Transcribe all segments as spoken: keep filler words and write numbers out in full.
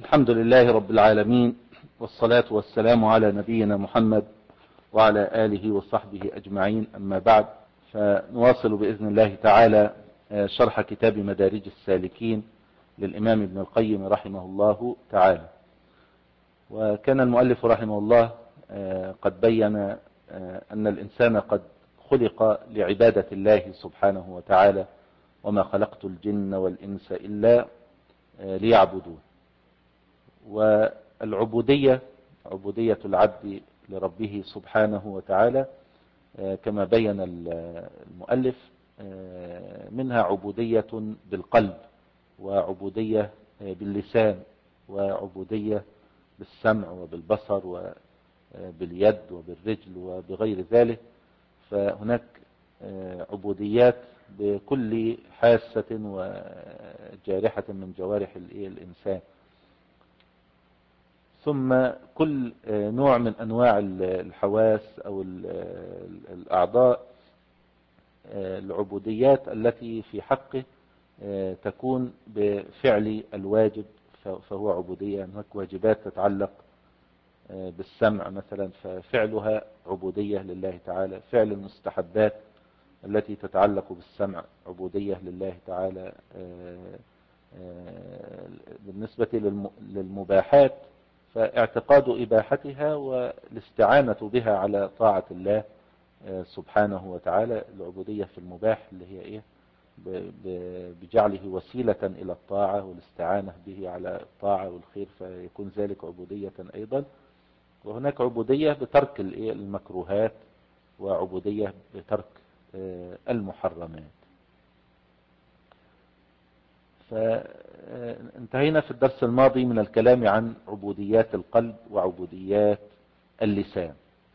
الحمد لله رب العالمين، والصلاة والسلام على نبينا محمد وعلى آله وصحبه أجمعين. أما بعد، فنواصل بإذن الله تعالى شرح كتاب مدارج السالكين للإمام ابن القيم رحمه الله تعالى. وكان المؤلف رحمه الله قد بين أن الإنسان قد خلق لعبادة الله سبحانه وتعالى، وما خلقت الجن والإنس إلا ليعبدون. والعبودية عبودية العبد لربه سبحانه وتعالى كما بين المؤلف، منها عبودية بالقلب، وعبودية باللسان، وعبودية بالسمع وبالبصر وباليد وبالرجل وبغير ذلك. فهناك عبوديات بكل حاسة وجارحة من جوارح الإنسان. ثم كل نوع من أنواع الحواس أو الأعضاء، العبوديات التي في حقه تكون بفعل الواجب فهو عبودية. هناك واجبات تتعلق بالسمع مثلا، ففعلها عبودية لله تعالى. فعل المستحبات التي تتعلق بالسمع عبودية لله تعالى. بالنسبة للمباحات فاعتقاد إباحتها والاستعانة بها على طاعة الله سبحانه وتعالى. العبودية في المباح اللي هي إيه؟ بجعله وسيلة إلى الطاعة والاستعانة به على الطاعة والخير، فيكون ذلك عبودية أيضا. وهناك عبودية بترك المكروهات، وعبودية بترك المحرمات. فانتهينا في الدرس الماضي من الكلام عن عبوديات القلب وعبوديات اللسان.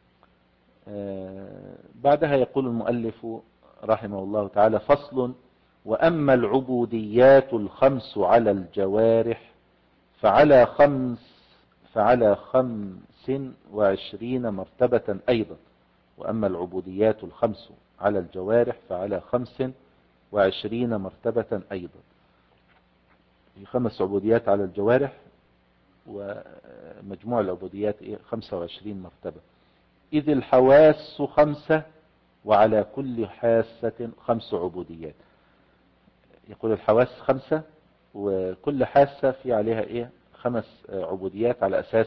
بعدها يقول المؤلف رحمه الله تعالى: فصل: وأما العبوديات الخمس على الجوارح فعلى خمس فعلى خمس وعشرين مرتبة أيضا. وأما العبوديات الخمس على الجوارح فعلى خمس وعشرين مرتبة أيضا. في خمس عبوديات على الجوارح، ومجموع العبوديات خمسة وعشرين مرتبة. إذ الحواس خمسة، وعلى كل حاسة خمس عبوديات. يقول الحواس خمسة، وكل حاسة في عليها إيه؟ خمس عبوديات، على أساس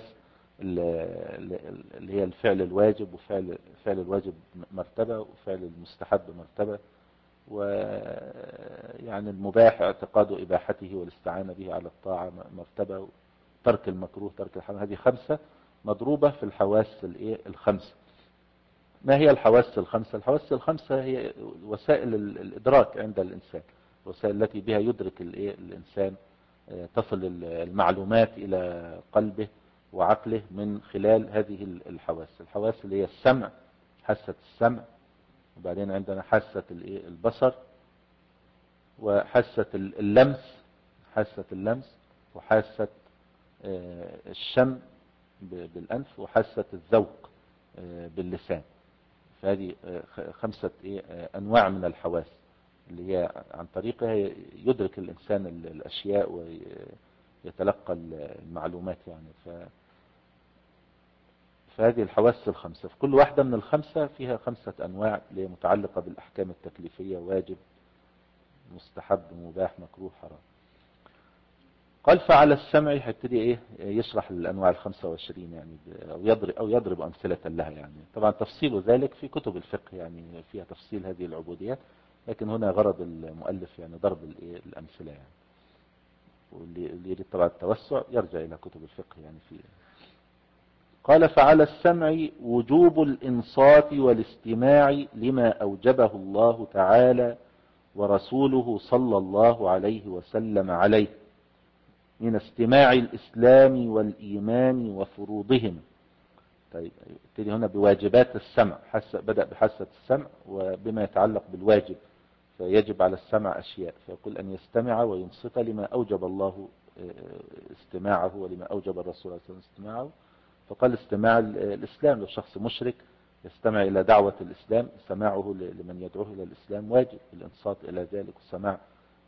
اللي هي الفعل الواجب، وفعل فعل الواجب مرتبة، وفعل المستحب مرتبة، ويعني المباح اعتقاد إباحته والاستعانة به على الطاعة مرتبة، ترك المكروه ترك الحرام. هذه خمسة مضروبة في الحواس الخمسة. ما هي الحواس الخمسة؟ الحواس الخمسة هي وسائل الإدراك عند الإنسان، الوسائل التي بها يدرك الإنسان، تصل المعلومات إلى قلبه وعقله من خلال هذه الحواس. الحواس اللي هي السمع، حاسة السمع، وبعدين عندنا حاسة البصر، وحاسة اللمس حاسة اللمس وحاسة الشم بالأنف، وحاسة الذوق باللسان. فهذه خمسة أنواع من الحواس اللي هي عن طريقها يدرك الإنسان الأشياء ويتلقى المعلومات يعني. ف فهذه الحواس الخمسة، في كل واحدة من الخمسة فيها خمسة أنواع اللي هي متعلقة بالأحكام التكليفية: واجب، مستحب، مباح، مكروه، حرام. قال: فعلى السمع، هيبتدي ايه يشرح الانواع الخمسة وعشرين يعني، او يضرب او يضرب امثلة لها يعني. طبعا تفصيل ذلك في كتب الفقه يعني، فيها تفصيل هذه العبوديات، لكن هنا غرض المؤلف يعني ضرب الايه الامثلة يعني. واللي يريد طبعا التوسع يرجع الى كتب الفقه يعني. في قال: فعلى السمع وجوب الانصات والاستماع لما اوجبه الله تعالى ورسوله صلى الله عليه وسلم عليه من استماع الإسلام والإيمان وفروضهم. طيب ابتدي هنا بواجبات السمع، حس بدأ بحاسة السمع وبما يتعلق بالواجب، فيجب على السمع أشياء، فيقول أن يستمع وينصت لما أوجب الله استماعه، ولما أوجب الرسول صلى الله عليه وسلم استماعه. فقال استماع الإسلام، لو شخص مشرك يستمع إلى دعوة الإسلام، سماعه لمن يدعوه إلى الإسلام واجب، الإنصات إلى ذلك، والسماع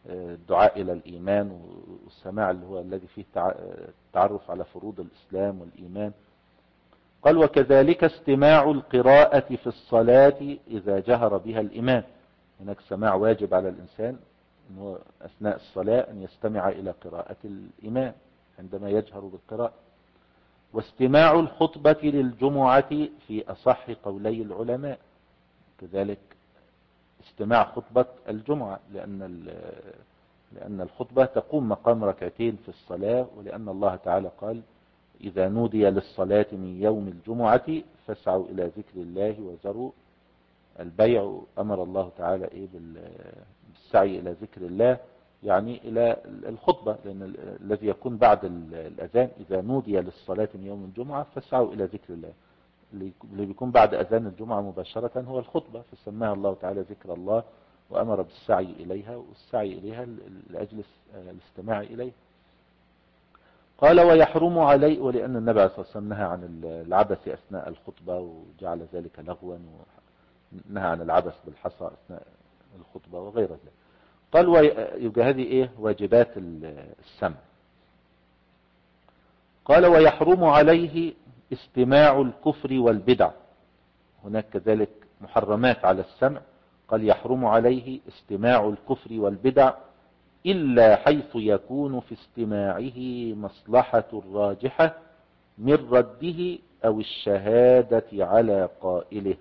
الدعاء إلى الإيمان، والسماع اللي هو الذي فيه التعرف على فروض الإسلام والإيمان. قال وكذلك استماع القراءة في الصلاة إذا جهر بها الإمام. هناك سماع واجب على الإنسان أنه أثناء الصلاة أن يستمع إلى قراءة الإمام عندما يجهر بالقراءة. واستماع الخطبة للجمعة في أصح قولي العلماء، كذلك استماع خطبة الجمعة، لأن لأن الخطبة تقوم مقام ركعتين في الصلاة، ولأن الله تعالى قال إذا نودي للصلاة من يوم الجمعة فاسعوا إلى ذكر الله وذروا البيع. أمر الله تعالى إيه بالسعي إلى ذكر الله، يعني إلى الخطبة، لأن الذي يكون بعد الأذان إذا نودي للصلاة من يوم الجمعة فاسعوا إلى ذكر الله، اللي بيكون بعد أذان الجمعة مباشرة هو الخطبة، فسماها الله تعالى ذكر الله وأمر بالسعي إليها، والسعي إليها لأجل الاستماع إليه. قال ويحرم عليه، ولأن النبي عليه الصلاة والسلام نهى عن العبث أثناء الخطبة وجعل ذلك لغوا، ونهى عن العبث بالحصى أثناء الخطبة وغير ذلك. قال ويبقى هذه إيه واجبات السمع. قال ويحرم عليه استماع الكفر والبدع. هناك كذلك محرمات على السمع. قال يحرم عليه استماع الكفر والبدع إلا حيث يكون في استماعه مصلحة راجحة من رده أو الشهادة على قائله،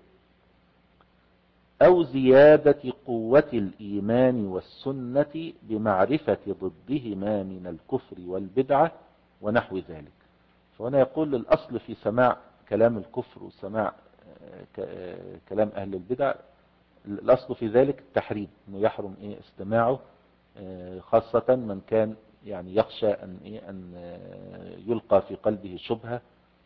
أو زيادة قوة الإيمان والسنة بمعرفة ضدهما من الكفر والبدعة ونحو ذلك. فهنا يقول الأصل في سماع كلام الكفر وسماع كلام أهل البدع، الأصل في ذلك التحريم، أنه يحرم إيه استماعه، خاصة من كان يعني يخشى أن, إيه أن يلقى في قلبه شبهة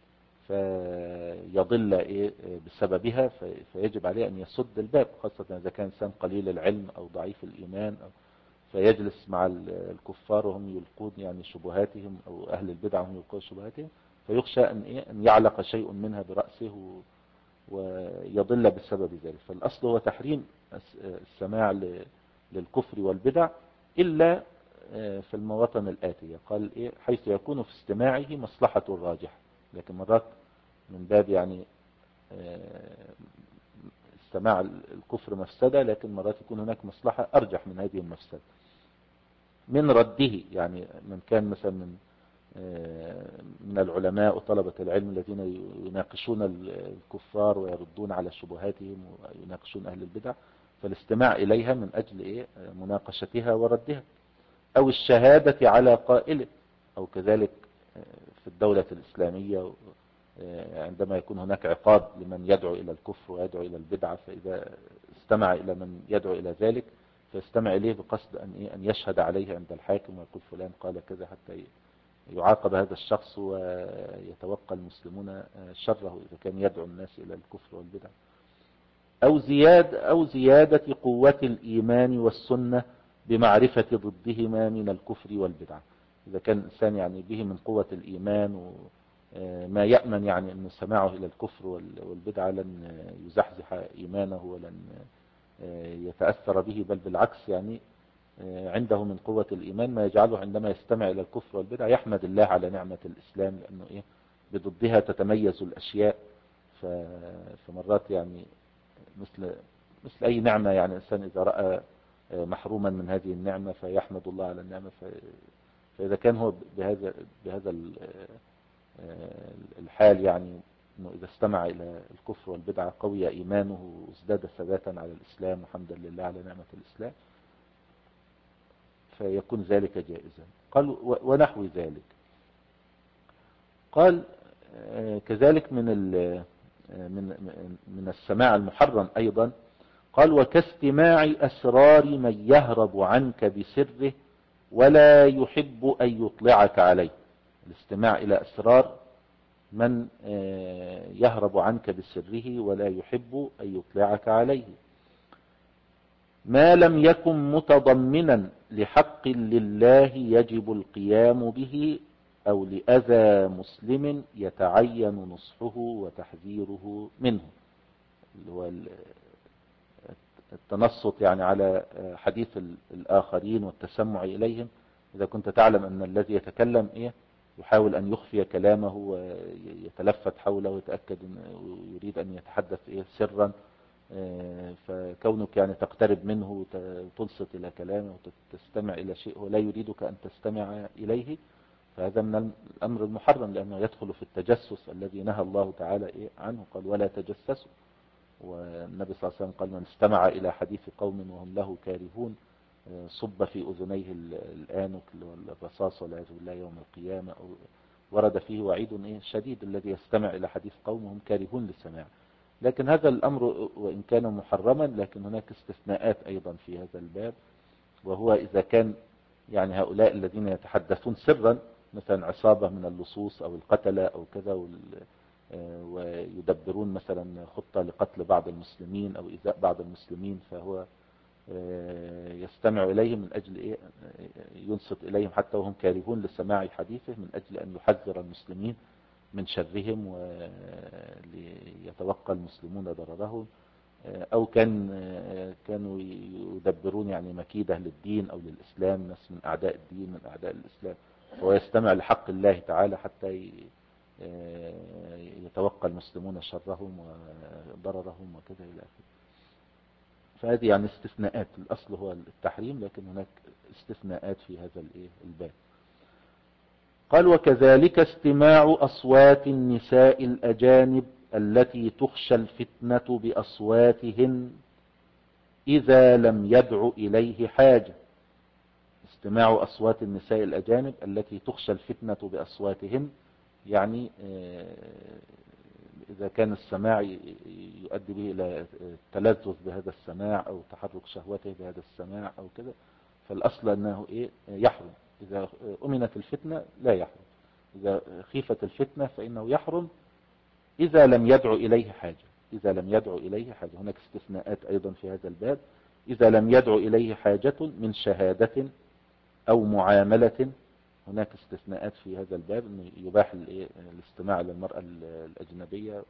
فيضل إيه بسببها، فيجب عليه أن يسد الباب، خاصة إذا كان إنسان قليل العلم أو ضعيف الإيمان، أو فيجلس مع الكفار وهم يلقون يعني شبهاتهم، أو أهل البدع هم يلقون شبهاتهم، فيخشى أن, إيه أن يعلق شيء منها برأسه ويضل بسبب ذلك. فالأصل هو تحريم السماع للكفر والبدع إلا في المواطن الآتية. قال إيه حيث يكون في استماعه مصلحة راجحة، لكن مرات من باب يعني استماع الكفر مفسدة، لكن مرات يكون هناك مصلحة أرجح من هذه المفسدة من رده. يعني من كان مثلا من من العلماء وطلبة العلم الذين يناقشون الكفار ويردون على شبهاتهم ويناقشون أهل البدع، فالاستماع إليها من أجل إيه مناقشتها وردها، أو الشهادة على قائله، أو كذلك في الدولة الإسلامية عندما يكون هناك عقاب لمن يدعو إلى الكفر ويدعو إلى البدعة، فإذا استمع إلى من يدعو إلى ذلك فيستمع إليه بقصد أن إيه أن يشهد عليه عند الحاكم ويقول فلان قال كذا، حتى يعاقب هذا الشخص ويتوقى المسلمون شره إذا كان يدعو الناس إلى الكفر والبدع. أو زياد أو زيادة قوة الإيمان والسنة بمعرفة ضدهما من الكفر والبدعة. إذا كان الإنسان يعني به من قوة الإيمان وما يأمن يعني أن سماعه إلى الكفر والبدعة لن يزحزح إيمانه ولن يتأثر به، بل بالعكس يعني عنده من قوة الإيمان ما يجعله عندما يستمع إلى الكفر والبدع يحمد الله على نعمة الإسلام، لأنه إيه بضدها تتميز الأشياء. فمرات يعني مثل مثل أي نعمة، يعني الإنسان إذا رأى محروما من هذه النعمة فيحمد الله على النعمة. فإذا كان هو بهذا بهذا الحال، يعني إنه إذا استمع إلى الكفر والبدعة قوي إيمانه وازداد ثباتا على الإسلام وحمدا لله على نعمة الإسلام، فيكون ذلك جائزا. قال ونحو ذلك. قال كذلك من من من السماع المحرم أيضا. قال وكاستماع أسرار من يهرب عنك بسره ولا يحب أن يطلعك عليه. الاستماع إلى أسرار من يهرب عنك بسره ولا يحب أن يطلعك عليه، ما لم يكن متضمنا لحق لله يجب القيام به أو لأذى مسلم يتعين نصحه وتحذيره منه، اللي هو التنصت يعني على حديث الآخرين والتسمع إليهم. إذا كنت تعلم أن الذي يتكلم إيه يحاول أن يخفي كلامه ويتلفت حوله ويتأكد ويريد أن يتحدث إيه سرا، فكونك يعني تقترب منه وتنصت إلى كلامه وتستمع إلى شيء هو لا يريدك أن تستمع إليه، فهذا من الأمر المحرم، لأنه يدخل في التجسس الذي نهى الله تعالى إيه عنه، قال ولا تجسسوا. والنبي صلى الله عليه وسلم قال من استمع إلى حديث قوم وهم له كارهون صب في أذنيه الآنك والرصاص والعياذ بالله يوم القيامة. ورد فيه وعيد إيه شديد الذي يستمع إلى حديث قوم وهم كارهون للسماع. لكن هذا الأمر وإن كان محرما لكن هناك استثناءات أيضا في هذا الباب، وهو إذا كان يعني هؤلاء الذين يتحدثون سرا مثلا عصابة من اللصوص أو القتلة أو كذا، ويدبرون مثلا خطة لقتل بعض المسلمين أو إيذاء بعض المسلمين، فهو يستمع إليهم من أجل إيه ينصت إليهم حتى وهم كارهون لسماع حديثه، من أجل أن يحذر المسلمين من شرهم وليتوقى المسلمون ضررهم. أو كان كانوا يدبرون يعني مكيدة للدين أو للإسلام، ناس من أعداء الدين من أعداء الإسلام، ويستمع لحق الله تعالى حتى يتوقى المسلمون شرهم وضررهم وكذا إلى آخره. فهذه يعني استثناءات، الأصل هو التحريم لكن هناك استثناءات في هذا الباب. قال وكذلك استماع أصوات النساء الأجانب التي تخشى الفتنة بأصواتهن إذا لم يدع إليه حاجة. استماع أصوات النساء الأجانب التي تخشى الفتنة بأصواتهن، يعني إذا كان السماع يؤدي به إلى التلذذ بهذا السماع أو تحرك شهوته بهذا السماع أو كذا، فالأصل أنه إيه يحرم. إذا أمنت الفتنة لا يحرم، إذا خيفت الفتنة فإنه يحرم إذا لم يدعو إليه حاجة. إذا لم يدعو إليه حاجة، هناك استثناءات أيضا في هذا الباب. إذا لم يدعو إليه حاجة من شهادة أو معاملة، هناك استثناءات في هذا الباب، أنه يباح الاستماع للمرأة الأجنبية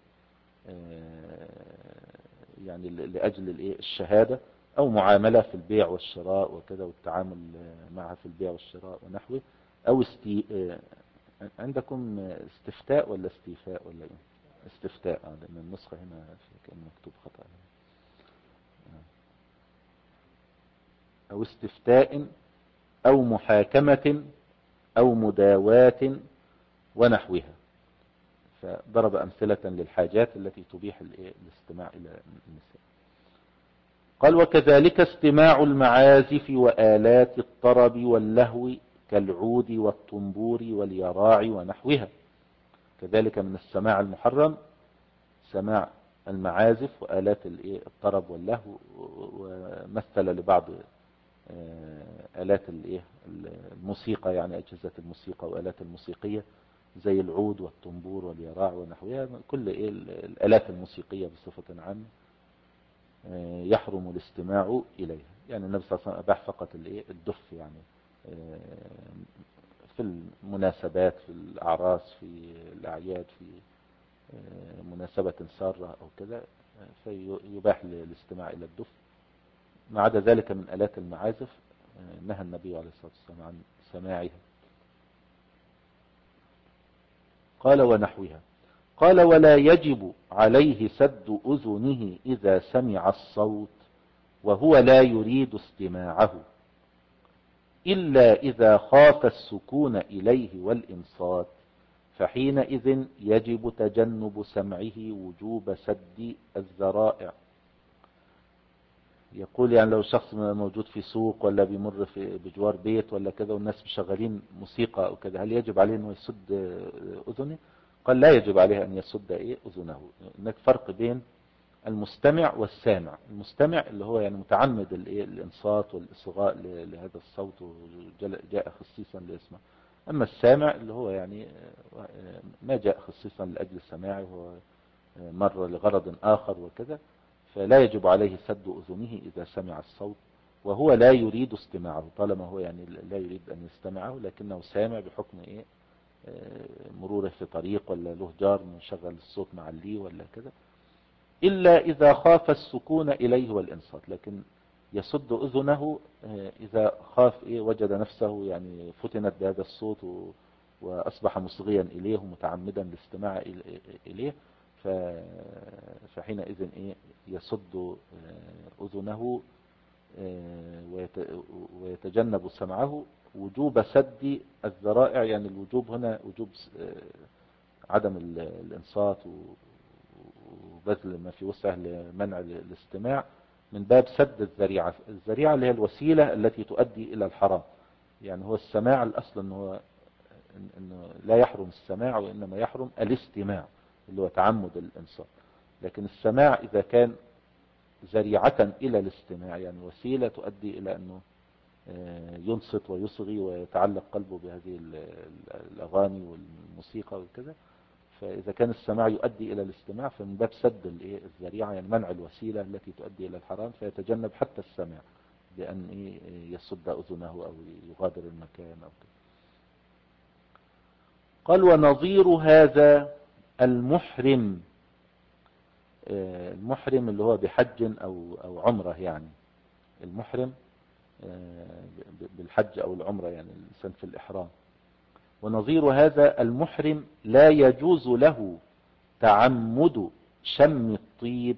يعني لأجل الشهادة أو معاملة في البيع والشراء وكذا والتعامل معها في البيع والشراء ونحوه. أو استي... عندكم استفتاء ولا استيفاء ولا إيه؟ استفتاء، لأن النسخة هنا كان مكتوب خطأ. أو استفتاء أو محاكمة أو مداواة ونحوها. فضرب أمثلة للحاجات التي تبيح الاستماع إلى النساء. قال وكذلك استماع المعازف وآلات الطرب واللهو كالعود والطنبور واليراع ونحوها. كذلك من السماع المحرم سماع المعازف وآلات الطرب واللهو، ومثل لبعض آلات الموسيقى يعني أجهزة الموسيقى وآلات الموسيقية زي العود والطنبور واليراع ونحوها. كل الآلات الموسيقية بصفة عامة يحرم الاستماع إليها. يعني النبي صلى الله عليه وسلم أباح فقط الدف، يعني في المناسبات، في الأعراس، في الأعياد، في مناسبة سارة أو كذا، فيباح الاستماع إلى الدف. ما عدا ذلك من آلات المعازف نهى النبي عليه الصلاة والسلام عن سماعها. قال ونحوها. قال ولا يجب عليه سد أذنه إذا سمع الصوت وهو لا يريد استماعه، إلا إذا خاف السكون إليه والإنصات، فحينئذ يجب تجنب سمعه وجوب سد الذرائع. يقول يعني لو شخص موجود في سوق ولا بيمر في بجوار بيت ولا كذا والناس مشغلين موسيقى أو كذا، هل يجب عليه أنه يسد أذنه؟ قال لا يجب عليه أن يسد إيه أذنه. هناك فرق بين المستمع والسامع. المستمع اللي هو يعني متعمد الإنصات والإصغاء لهذا الصوت وجاء خصيصا لاسمه. أما السامع اللي هو يعني ما جاء خصيصا لأجل سماعه، هو مر لغرض آخر وكذا، فلا يجب عليه سد أذنه إذا سمع الصوت وهو لا يريد استماعه، طالما هو يعني لا يريد أن يستمعه لكنه سامع بحكم إيه مروره في طريق ولا له جار مشغل الصوت معليه ولا كذا، إلا إذا خاف السكون إليه والإنصات، لكن يسد أذنه إذا خاف إيه وجد نفسه يعني فتنت بهذا الصوت وأصبح مصغيا إليه متعمدا الاستماع إليه، فحينئذ إيه يسد أذنه ويتجنب سمعه. وجوب سد الذرائع، يعني الوجوب هنا وجوب عدم الإنصات وبذل ما في وسعه لمنع الاستماع من باب سد الذريعة. الذريعة اللي هي الوسيلة التي تؤدي إلى الحرام. يعني هو السماع الأصل أنه, هو إنه لا يحرم السماع، وإنما يحرم الاستماع اللي هو تعمد الإنصات. لكن السماع إذا كان ذريعة إلى الاستماع، يعني وسيلة تؤدي إلى أنه ينصت ويصغي ويتعلق قلبه بهذه الأغاني والموسيقى وكذا، فإذا كان السماع يؤدي إلى الاستماع فمن باب سد الذريعة، يعني منع الوسيلة التي تؤدي إلى الحرام، فيتجنب حتى السماع بأن يسد أذنه أو يغادر المكان أو كذا. قال ونظير هذا المحرم، المحرم اللي هو بحج أو أو عمرة، يعني المحرم بالحج أو العمرة، يعني الإنسان في الإحرام. ونظير هذا المحرم لا يجوز له تعمد شم الطيب،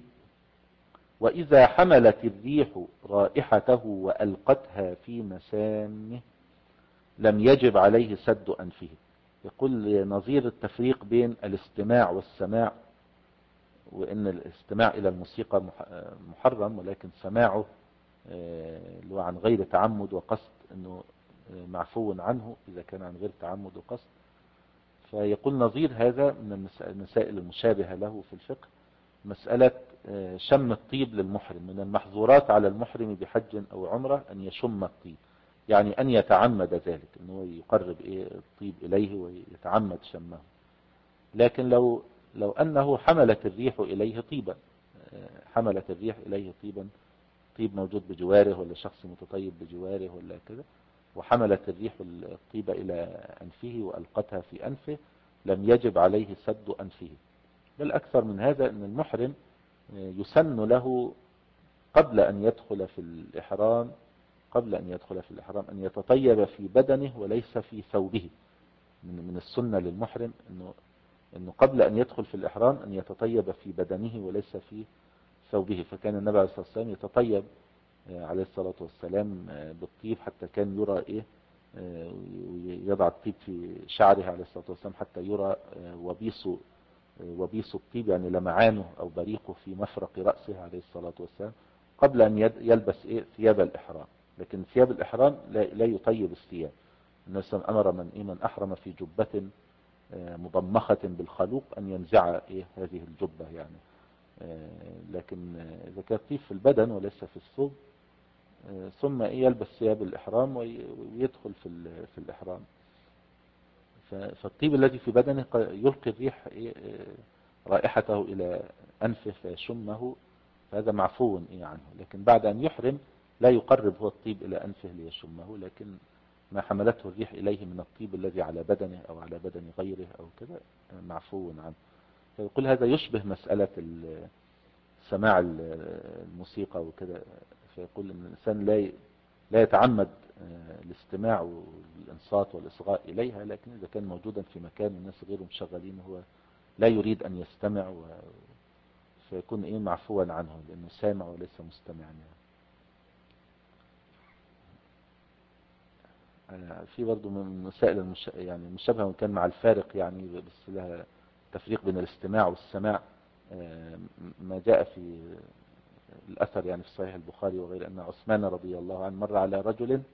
وإذا حملت الريح رائحته وألقتها في مسامه لم يجب عليه سد أنفه. يقول نظير التفريق بين الاستماع والسماع، وإن الاستماع إلى الموسيقى محرم، ولكن سماعه اللي هو عن غير تعمد وقصد أنه معفو عنه إذا كان عن غير تعمد وقصد. فيقول نظير هذا من المسائل المشابهة له في الفقه مسألة شم الطيب للمحرم. من المحظورات على المحرم بحج أو عمرة أن يشم الطيب، يعني أن يتعمد ذلك، أنه يقرب إيه الطيب إليه ويتعمد شمه. لكن لو لو أنه حملت الريح إليه طيبا، حملت الريح إليه طيبا، طيب موجود بجواره ولا شخص متطيب بجواره ولا كذا، وحملت الريح الطيب إلى أنفه وألقتها في أنفه لم يجب عليه سد أنفه. بل أكثر من هذا، أن المحرم يسن له قبل أن يدخل في الإحرام قبل أن يدخل في الإحرام أن يتطيب في بدنه وليس في ثوبه. من من السنة للمحرم أنه أنه قبل أن يدخل في الإحرام أن يتطيب في بدنه وليس في ثوبه. فكان النبي عليه الصلاة والسلام يتطيب عليه الصلاة والسلام بالطيب حتى كان يرى إيه، يضع الطيب في شعره عليه الصلاة والسلام حتى يرى وبيص وبيص الطيب، يعني لمعانه أو بريقه في مفرق رأسه عليه الصلاة والسلام قبل أن يلبس إيه ثياب الإحرام. لكن ثياب الإحرام لا يطيب الثياب. النبي صلى الله عليه وسلم أمر من إيه من أحرم في جبة مضمخة بالخلوق أن ينزع إيه هذه الجبة يعني. لكن إذا كان الطيب في البدن وليس في الثوب ثم إيه يلبس ثياب الإحرام ويدخل في في الإحرام. فالطيب الذي في بدنه يلقي الريح إيه رائحته إلى أنفه فيشمه، فهذا معفو إيه عنه. لكن بعد أن يحرم لا يقرب هو الطيب إلى أنفه ليشمه، لكن ما حملته الريح إليه من الطيب الذي على بدنه أو على بدن غيره أو كذا معفو عنه. فيقول هذا يشبه مسألة سماع الموسيقى وكذا. فيقول ان الانسان لا لا يتعمد الاستماع والانصات والاصغاء اليها، لكن اذا كان موجودا في مكان الناس غيره مشغلين هو لا يريد ان يستمع و... فيكون ايه معفوا عنه لانه سامع وليس مستمعا. يعني في برضه من المسائل المش... يعني مشابهه وكان مع الفارق، يعني بس لها تفريق بين الاستماع والسماع. ما جاء في الأثر يعني في صحيح البخاري وغير أن عثمان رضي الله عنه مر على رجل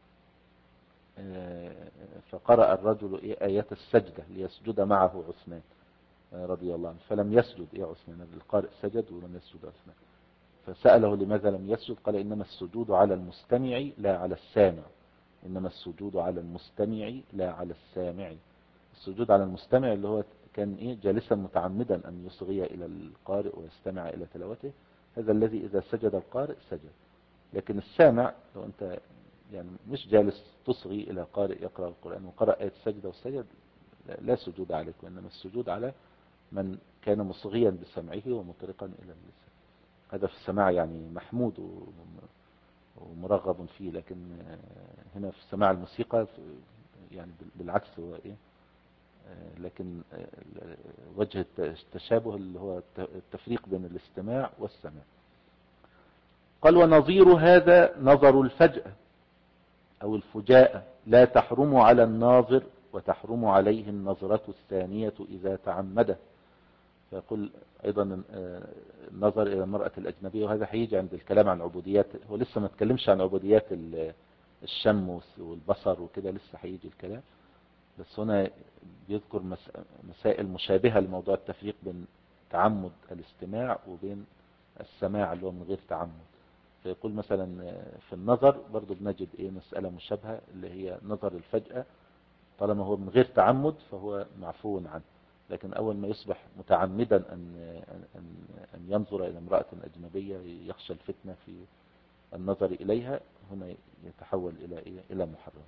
فقرأ الرجل آيات السجدة ليسجد معه عثمان رضي الله عنه، فلم يسجد إيه عثمان، القارئ سجد ولم يسجد عثمان. فسأله لماذا لم يسجد؟ قال إنما السجود على المستمع لا على السامع. إنما السجود على المستمع لا على السامع. السجود على المستمع اللي هو كان إيه جالسا متعمدا أن يصغي إلى القارئ ويستمع إلى تلاوته، هذا الذي إذا سجد القارئ سجد. لكن السامع لو أنت يعني مش جالس تصغي إلى قارئ يقرأ القرآن وقرأ آية السجدة والسجد لا سجود عليك، وإنما السجود على من كان مصغيا بسمعه ومطرقا إلى اللسان. هذا في السماع يعني محمود ومرغب فيه، لكن هنا في سماع الموسيقى يعني بالعكس هو إيه، لكن وجه التشابه اللي هو التفريق بين الاستماع والسماع. قال ونظير هذا نظر الفجأة أو الفجاءة لا تحرم على الناظر وتحرم عليه النظرة الثانية إذا تعمده. فيقول أيضا النظر إلى المرأة الأجنبية، وهذا هيجي عند الكلام عن عبوديات، هو لسه ما تكلمش عن عبوديات الشم والبصر وكده، لسه هيجي الكلام، بس هنا بيذكر مسائل مشابهة لموضوع التفريق بين تعمد الاستماع وبين السماع اللي هو من غير تعمد. فيقول مثلا في النظر برضو بنجد ايه مسألة مشابهة اللي هي نظر الفجأة، طالما هو من غير تعمد فهو معفو عنه، لكن أول ما يصبح متعمدا أن, أن, أن ينظر إلى امرأة أجنبية يخشى الفتنة في النظر إليها، هنا يتحول إلى إيه؟ إلى محرم.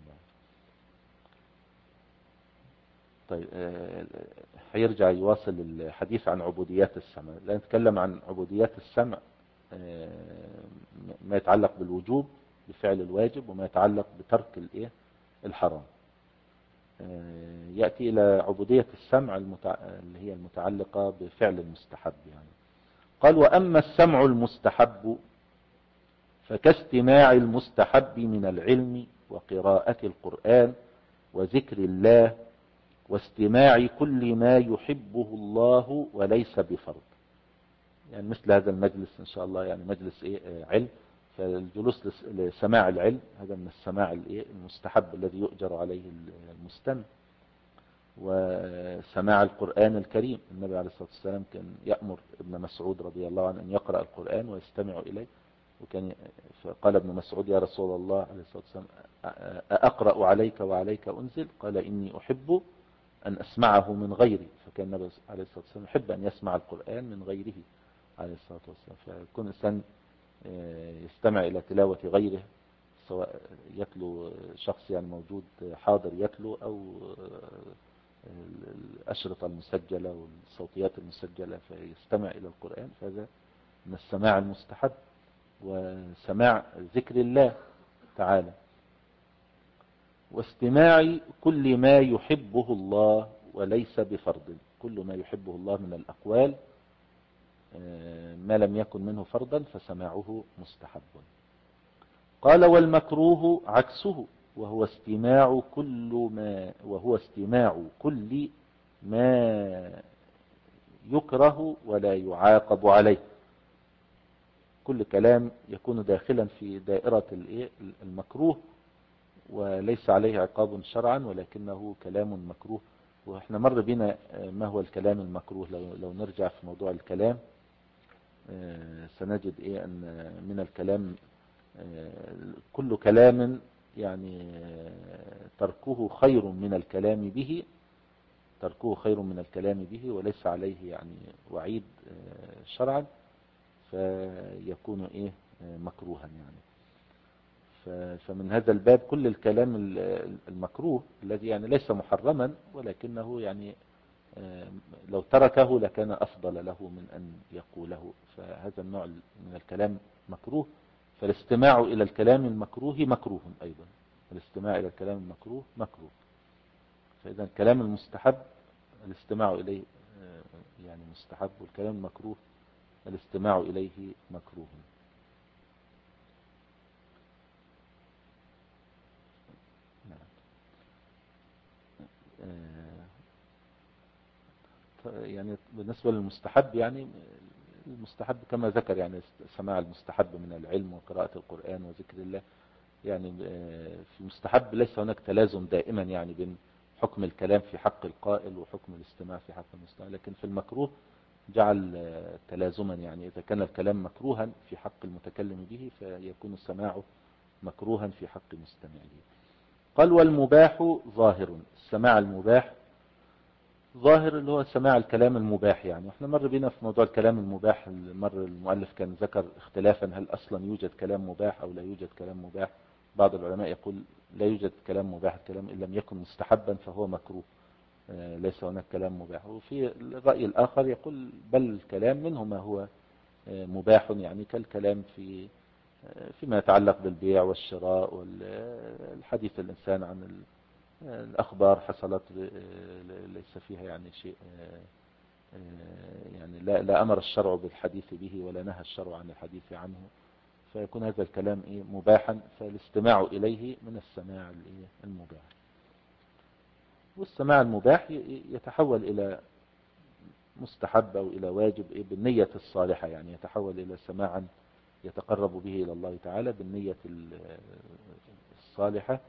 طيب هيرجع يواصل الحديث عن عبوديات السمع. لا نتكلم عن عبوديات السمع ما يتعلق بالوجوب بفعل الواجب وما يتعلق بترك الايه الحرام. يأتي إلى عبودية السمع المتع... اللي هي المتعلقة بفعل المستحب يعني. قال وأما السمع المستحب فكاستماع المستحب من العلم وقراءة القرآن وذكر الله واستماع كل ما يحبه الله وليس بفرض. يعني مثل هذا المجلس إن شاء الله يعني مجلس إيه علم، فالجلوس لسماع العلم هذا من السماع الإيه المستحب الذي يؤجر عليه المستمع. وسماع القرآن الكريم، النبي عليه الصلاة والسلام كان يأمر ابن مسعود رضي الله عنه أن يقرأ القرآن ويستمع إليه، وكان فقال ابن مسعود يا رسول الله عليه الصلاة والسلام أقرأ عليك وعليك أنزل؟ قال إني أحب أن أسمعه من غيري، فكان النبي عليه الصلاة والسلام يحب أن يسمع القرآن من غيره عليه الصلاة والسلام. فيكون الإنسان يستمع إلى تلاوة غيره، سواء يتلو شخص يعني موجود حاضر يتلو أو الأشرطة المسجلة والصوتيات المسجلة فيستمع إلى القرآن، فهذا من السماع المستحب. وسماع ذكر الله تعالى واستماع كل ما يحبه الله وليس بفرض، كل ما يحبه الله من الأقوال ما لم يكن منه فرضا فسماعه مستحب. قال والمكروه عكسه وهو استماع كل ما وهو استماع كل ما يكره ولا يعاقب عليه، كل كلام يكون داخلا في دائرة المكروه وليس عليه عقاب شرعا ولكنه كلام مكروه. واحنا مر بنا ما هو الكلام المكروه، لو, لو نرجع في موضوع الكلام سنجد ايه ان من الكلام كل كلام يعني تركه خير من الكلام به، تركه خير من الكلام به وليس عليه يعني وعيد شرعا فيكون ايه مكروها يعني. فمن هذا الباب كل الكلام المكروه الذي يعني ليس محرما ولكنه يعني لو تركه لكان أفضل له من أن يقوله، فهذا النوع من الكلام مكروه. فالاستماع إلى الكلام المكروه مكروه أيضا، الاستماع إلى الكلام المكروه مكروه. فإذا الكلام المستحب الاستماع إليه يعني مستحب، والكلام المكروه الاستماع إليه مكروه. يعني بالنسبة للمستحب يعني المستحب كما ذكر يعني سماع المستحب من العلم وقراءة القرآن وذكر الله، يعني في المستحب ليس هناك تلازم دائما يعني بين حكم الكلام في حق القائل وحكم الاستماع في حق المستمع، لكن في المكروه جعل تلازما، يعني إذا كان الكلام مكروها في حق المتكلم به فيكون سماعه مكروها في حق مستمعه. قال والمباح ظاهر، السماع المباح ظاهر اللي هو سماع الكلام المباح يعني. احنا مر بينا في موضوع الكلام المباح، مر المؤلف كان ذكر اختلافا هل اصلا يوجد كلام مباح او لا يوجد كلام مباح. بعض العلماء يقول لا يوجد كلام مباح، الكلام ان لم يكن مستحبا فهو مكروه، ليس هناك كلام مباح. وفي الرأي الآخر يقول بل الكلام منه ما هو مباح، يعني كالكلام في فيما يتعلق بالبيع والشراء والحديث الإنسان عن الأخبار حصلت ليس فيها يعني شيء، يعني لا, لا أمر الشرع بالحديث به ولا نهى الشرع عن الحديث عنه، فيكون هذا الكلام إيه مباحا، فالاستماع إليه من السماع المباح. والسماع المباح يتحول إلى مستحب أو إلى واجب إيه بالنية الصالحة، يعني يتحول إلى سماعا يتقرب به إلى الله تعالى بالنية الصالحة،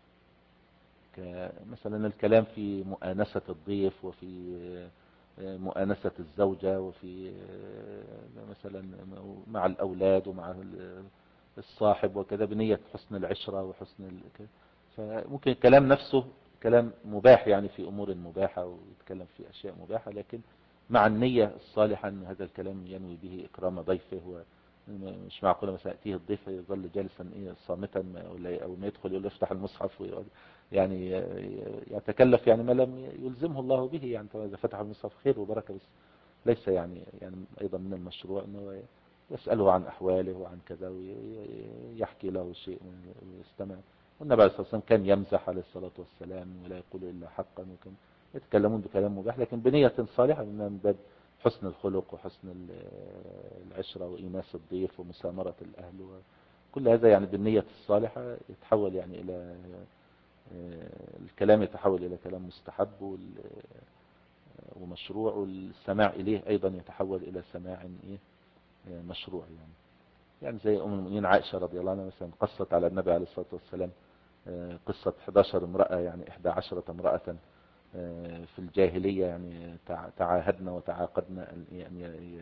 كمثلا الكلام في مؤانسة الضيف وفي مؤانسة الزوجة وفي مثلا مع الأولاد ومع الصاحب وكذا بنية حسن العشرة وحسن ال... فممكن الكلام نفسه كلام مباح يعني في أمور مباحة ويتكلم في أشياء مباحة، لكن مع النية الصالحة أن هذا الكلام ينوي به إكرام ضيفه، ومش معقولة مثلا يأتيه الضيف يظل جالسا إيه صامتا أو ما يدخل يقول افتح المصحف ويقعد يعني يتكلف يعني ما لم يلزمه الله به، يعني إذا فتح المصحف خير وبركة، بس ليس يعني يعني أيضا من المشروع أنه يسأله عن أحواله وعن كذا ويحكي له شيء ويستمع. والنبي عليه الصلاة والسلام كان يمزح عليه الصلاة والسلام ولا يقول إلا حقا، وكان يتكلمون بكلام مباح لكن بنية صالحة من باب حسن الخلق وحسن العشرة وإيناس الضيف ومسامرة الأهل، وكل هذا يعني بالنية الصالحة يتحول يعني إلى الكلام يتحول إلى كلام مستحب ومشروع، والسماع إليه أيضا يتحول إلى سماع إيه مشروع. يعني يعني زي أم المؤمنين عائشة رضي الله عنها مثلا قصت على النبي عليه الصلاة والسلام قصة إحدى عشرة امرأة، يعني إحدى عشرة امرأة في الجاهلية يعني تعاهدنا وتعاقدنا يعني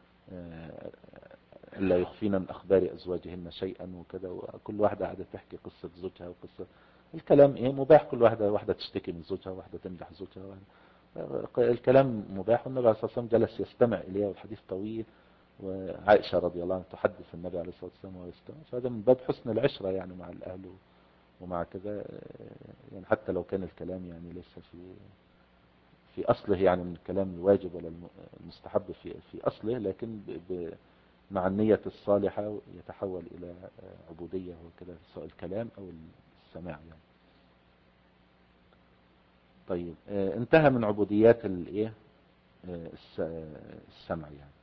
ألا يخفين من أخبار أزواجهن شيئا وكذا، وكل واحدة قاعدة تحكي قصة زوجها وقصة الكلام إيه مباح، كل واحدة واحدة تشتكي من زوجها واحدة تمدح زوجها واحدة. الكلام مباح، والنبي عليه الصلاة والسلام جلس يستمع إليها والحديث طويل، وعائشة رضي الله عنها تحدث النبي عليه الصلاة والسلام ويستمع، فهذا من باب حسن العشرة يعني مع الأهل ومع كذا، يعني حتى لو كان الكلام يعني ليس في في أصله يعني من الكلام الواجب ولا المستحب في في أصله، لكن ب مع النية الصالحة يتحول إلى عبودية وكذا سواء الكلام أو السماع يعني. طيب انتهى من عبوديات الايه السمع يعني.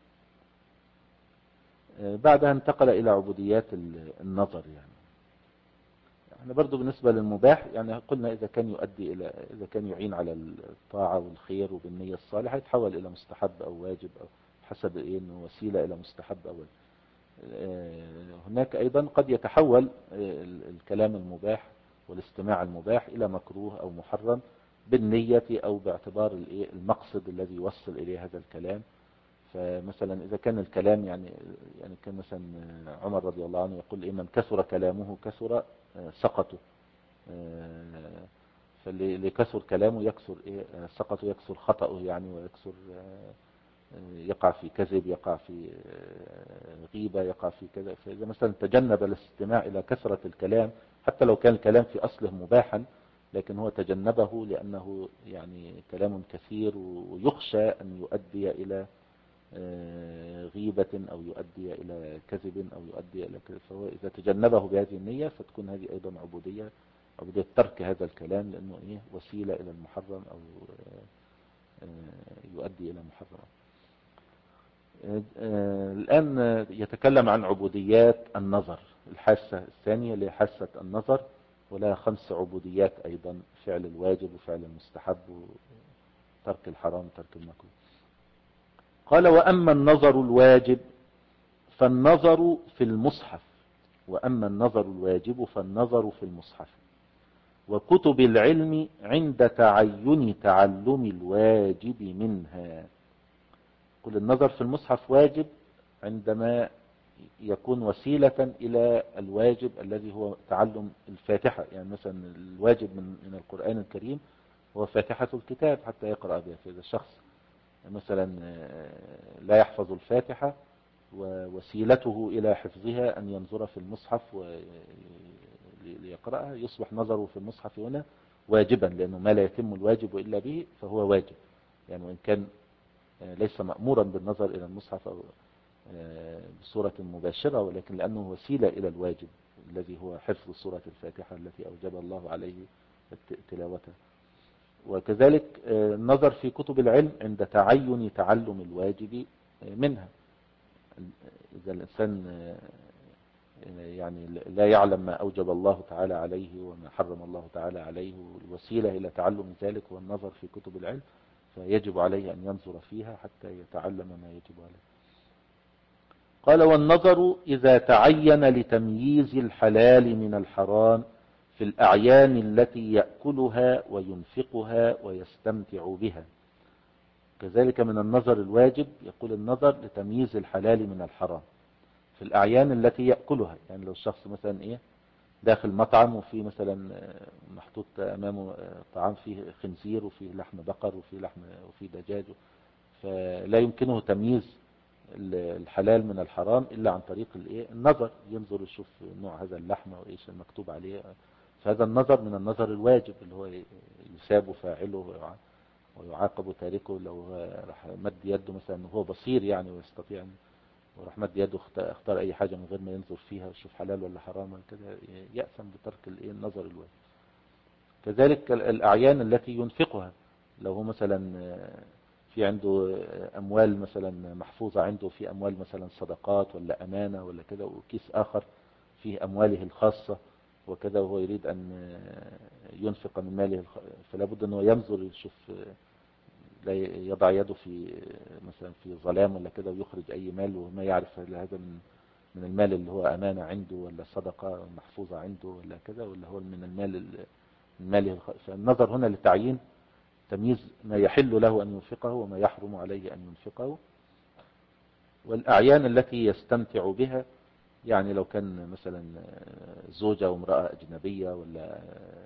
بعدها انتقل إلى عبوديات النظر يعني. احنا برضو بالنسبة للمباح يعني قلنا إذا كان يؤدي إلى إذا كان يعين على الطاعة والخير وبالنية الصالحة يتحول إلى مستحب أو واجب أو حسب إيه إنه وسيلة إلى مستحب أو واجب. هناك أيضا قد يتحول الكلام المباح والاستماع المباح إلى مكروه أو محرم بالنية أو باعتبار المقصد الذي يوصل إليه هذا الكلام. فمثلا إذا كان الكلام يعني يعني كان مثلا عمر رضي الله عنه يقول إيه من كثر كلامه كثر سقطه، فاللي كثر كلامه يكثر إيه سقطه، يكثر خطأه يعني، ويكثر يقع في كذب، يقع في غيبة، يقع في كذا. فإذا مثلا تجنب الاستماع إلى كثرة الكلام حتى لو كان الكلام في أصله مباحا، لكن هو تجنبه لأنه يعني كلام كثير ويخشى أن يؤدي إلى غيبة أو يؤدي إلى كذب أو يؤدي إلى كذب، فهو إذا تجنبه بهذه النية فتكون هذه أيضا عبودية، عبودية ترك هذا الكلام لأنه إيه وسيلة إلى المحرم أو يؤدي إلى محرم. الآن يتكلم عن عبوديات النظر، الحاسة الثانية اللي حاسة النظر، ولها خمس عبوديات أيضا: فعل الواجب وفعل المستحب وترك الحرام وترك المكروه. قال: وأما النظر الواجب فالنظر في المصحف، وأما النظر الواجب فالنظر في المصحف وكتب العلم عند تعين تعلم الواجب منها. كل النظر في المصحف واجب عندما يكون وسيلة إلى الواجب الذي هو تعلم الفاتحة، يعني مثلا الواجب من من القرآن الكريم هو فاتحة الكتاب حتى يقرأ بها. فإذا الشخص مثلا لا يحفظ الفاتحة ووسيلته إلى حفظها أن ينظر في المصحف ليقرأها، يصبح نظره في المصحف هنا واجبا، لأنه ما لا يتم الواجب إلا به فهو واجب يعني، وإن كان ليس مأمورا بالنظر إلى المصحف أو بصورة مباشرة، ولكن لأنه وسيلة إلى الواجب الذي هو حفظ سورة الفاتحة التي أوجب الله عليه تلاوتها. وكذلك النظر في كتب العلم عند تعين تعلم الواجب منها. إذا الإنسان يعني لا يعلم ما أوجب الله تعالى عليه وما حرم الله تعالى عليه، والوسيلة إلى تعلم ذلك والنظر في كتب العلم، فيجب عليه أن ينظر فيها حتى يتعلم ما يجب عليه. قال: والنظر إذا تعين لتمييز الحلال من الحرام في الأعيان التي يأكلها وينفقها ويستمتع بها. كذلك من النظر الواجب، يقول النظر لتمييز الحلال من الحرام في الأعيان التي يأكلها. يعني لو الشخص مثلا إيه داخل مطعم وفي مثلا محطوط أمامه طعام فيه خنزير وفيه لحم بقر وفيه لحم وفيه دجاج، فلا يمكنه تمييز الحلال من الحرام إلا عن طريق الإيه النظر، ينظر يشوف نوع هذا اللحم وإيش المكتوب عليه. فهذا النظر من النظر الواجب اللي هو يساب فاعله ويعاقب تاركه. لو راح مد يده مثلا وهو بصير يعني ويستطيع، وراح مد يده اختار أي حاجة من غير ما ينظر فيها ويشوف حلال ولا حرام كده، يأثم بترك الإيه النظر الواجب. كذلك الأعيان التي ينفقها، لو هو مثلا في عنده أموال مثلا محفوظة عنده، في أموال مثلا صدقات ولا أمانة ولا كده، وكيس آخر فيه أمواله الخاصة وكذا، وهو يريد أن ينفق من ماله، فلا بد أنه ينظر يشوف، لا يضع يده في مثلا في ظلام ولا كده ويخرج أي مال وما يعرف هل هذا من من المال اللي هو أمانة عنده ولا صدقة محفوظة عنده ولا كذا، ولا هو من المال من ماله. فالنظر هنا لتعيين تمييز ما يحل له أن ينفقه وما يحرم عليه أن ينفقه. والأعيان التي يستمتع بها، يعني لو كان مثلا زوجة وامرأة أجنبية ولا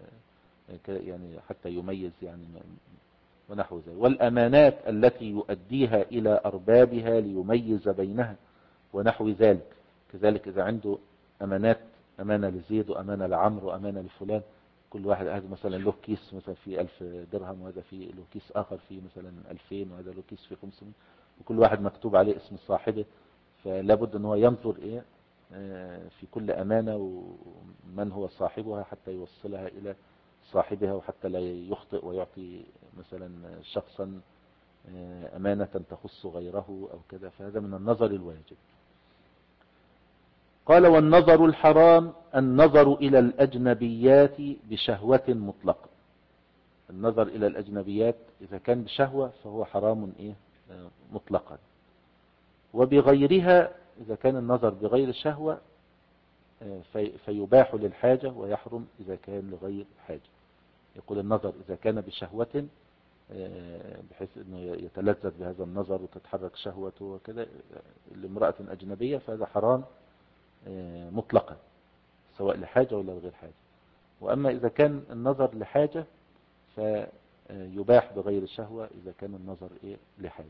يعني حتى يميز يعني ونحو ذلك. والأمانات التي يؤديها إلى أربابها ليميز بينها ونحو ذلك. كذلك إذا عنده أمانات، أمانة لزيد وأمانة لعمرو وأمانة لفلان، كل واحد هذا مثلا له كيس مثلا فيه ألف درهم، وهذا فيه له كيس آخر فيه مثلا ألفين، وهذا له كيس فيه خمسمائة، وكل واحد مكتوب عليه اسم صاحبه. فلا بد أنه ينظر إيه في كل أمانة ومن هو صاحبها حتى يوصلها إلى صاحبها، وحتى لا يخطئ ويعطي مثلا شخصا أمانة تخص غيره أو كذا. فهذا من النظر الواجب. قال: والنظر الحرام النظر إلى الأجنبيات بشهوة مطلقة. النظر إلى الأجنبيات إذا كان بشهوة فهو حرام إيه مطلقا، وبغيرها إذا كان النظر بغير شهوة في فيباح للحاجة ويحرم إذا كان لغير حاجة. يقول النظر إذا كان بشهوة بحيث أنه يتلذذ بهذا النظر وتتحرك شهوته وكذا لامرأة أجنبية، فهذا حرام مطلقا سواء لحاجة ولا لغير حاجة. وأما إذا كان النظر لحاجة فيباح بغير شهوة إذا كان النظر إيه لحاجة.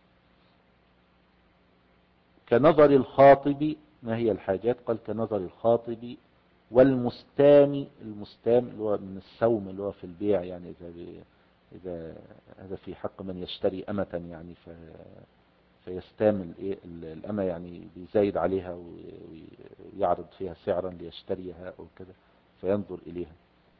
كنظر الخاطب. ما هي الحاجات؟ قال: كنظر الخاطب والمستام. المستام اللي هو من السوم اللي هو في البيع، يعني إذا, إذا هذا في حق من يشتري أمة يعني ف فيستام الأمة، يعني بيزايد عليها ويعرض فيها سعرا ليشتريها أو كذا فينظر إليها.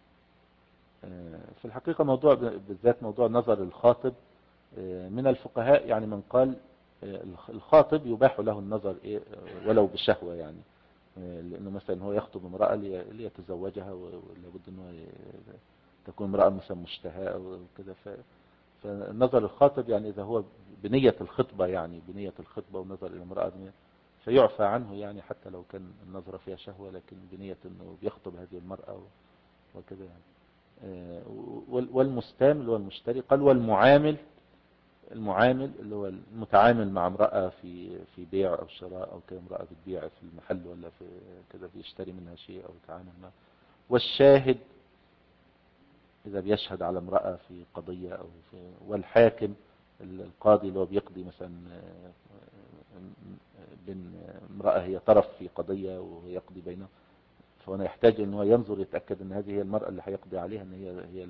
في الحقيقة موضوع بالذات موضوع نظر الخاطب من الفقهاء، يعني من قال الخاطب يباح له النظر ولو بشهوة، يعني لأنه مثلا هو يخطب امرأة ليتزوجها ولابد أنه تكون امرأة مثلا مشتهاة أو كذا. فنظر الخاطب يعني إذا هو بنية الخطبة، يعني بنية الخطبة ونظر إلى امرأة فيعفى عنه، يعني حتى لو كان النظر فيها شهوة، لكن بنية أنه بيخطب هذه المرأة وكذا يعني. والمستام اللي هو المشتري. قال: والمعامل. المعامل اللي هو المتعامل مع امرأة في في بيع أو شراء أو كده، امرأة بتبيع في المحل ولا في كذا بيشتري منها شيء أو يتعامل معها. والشاهد إذا بيشهد على امرأة في قضية أو في. والحاكم القاضي اللي هو بيقضي مثلا بين امرأة هي طرف في قضية ويقضي بينهم. فهنا يحتاج ان هو ينظر يتأكد ان هذه هي المرأة اللي هيقضي عليها، ان هي هي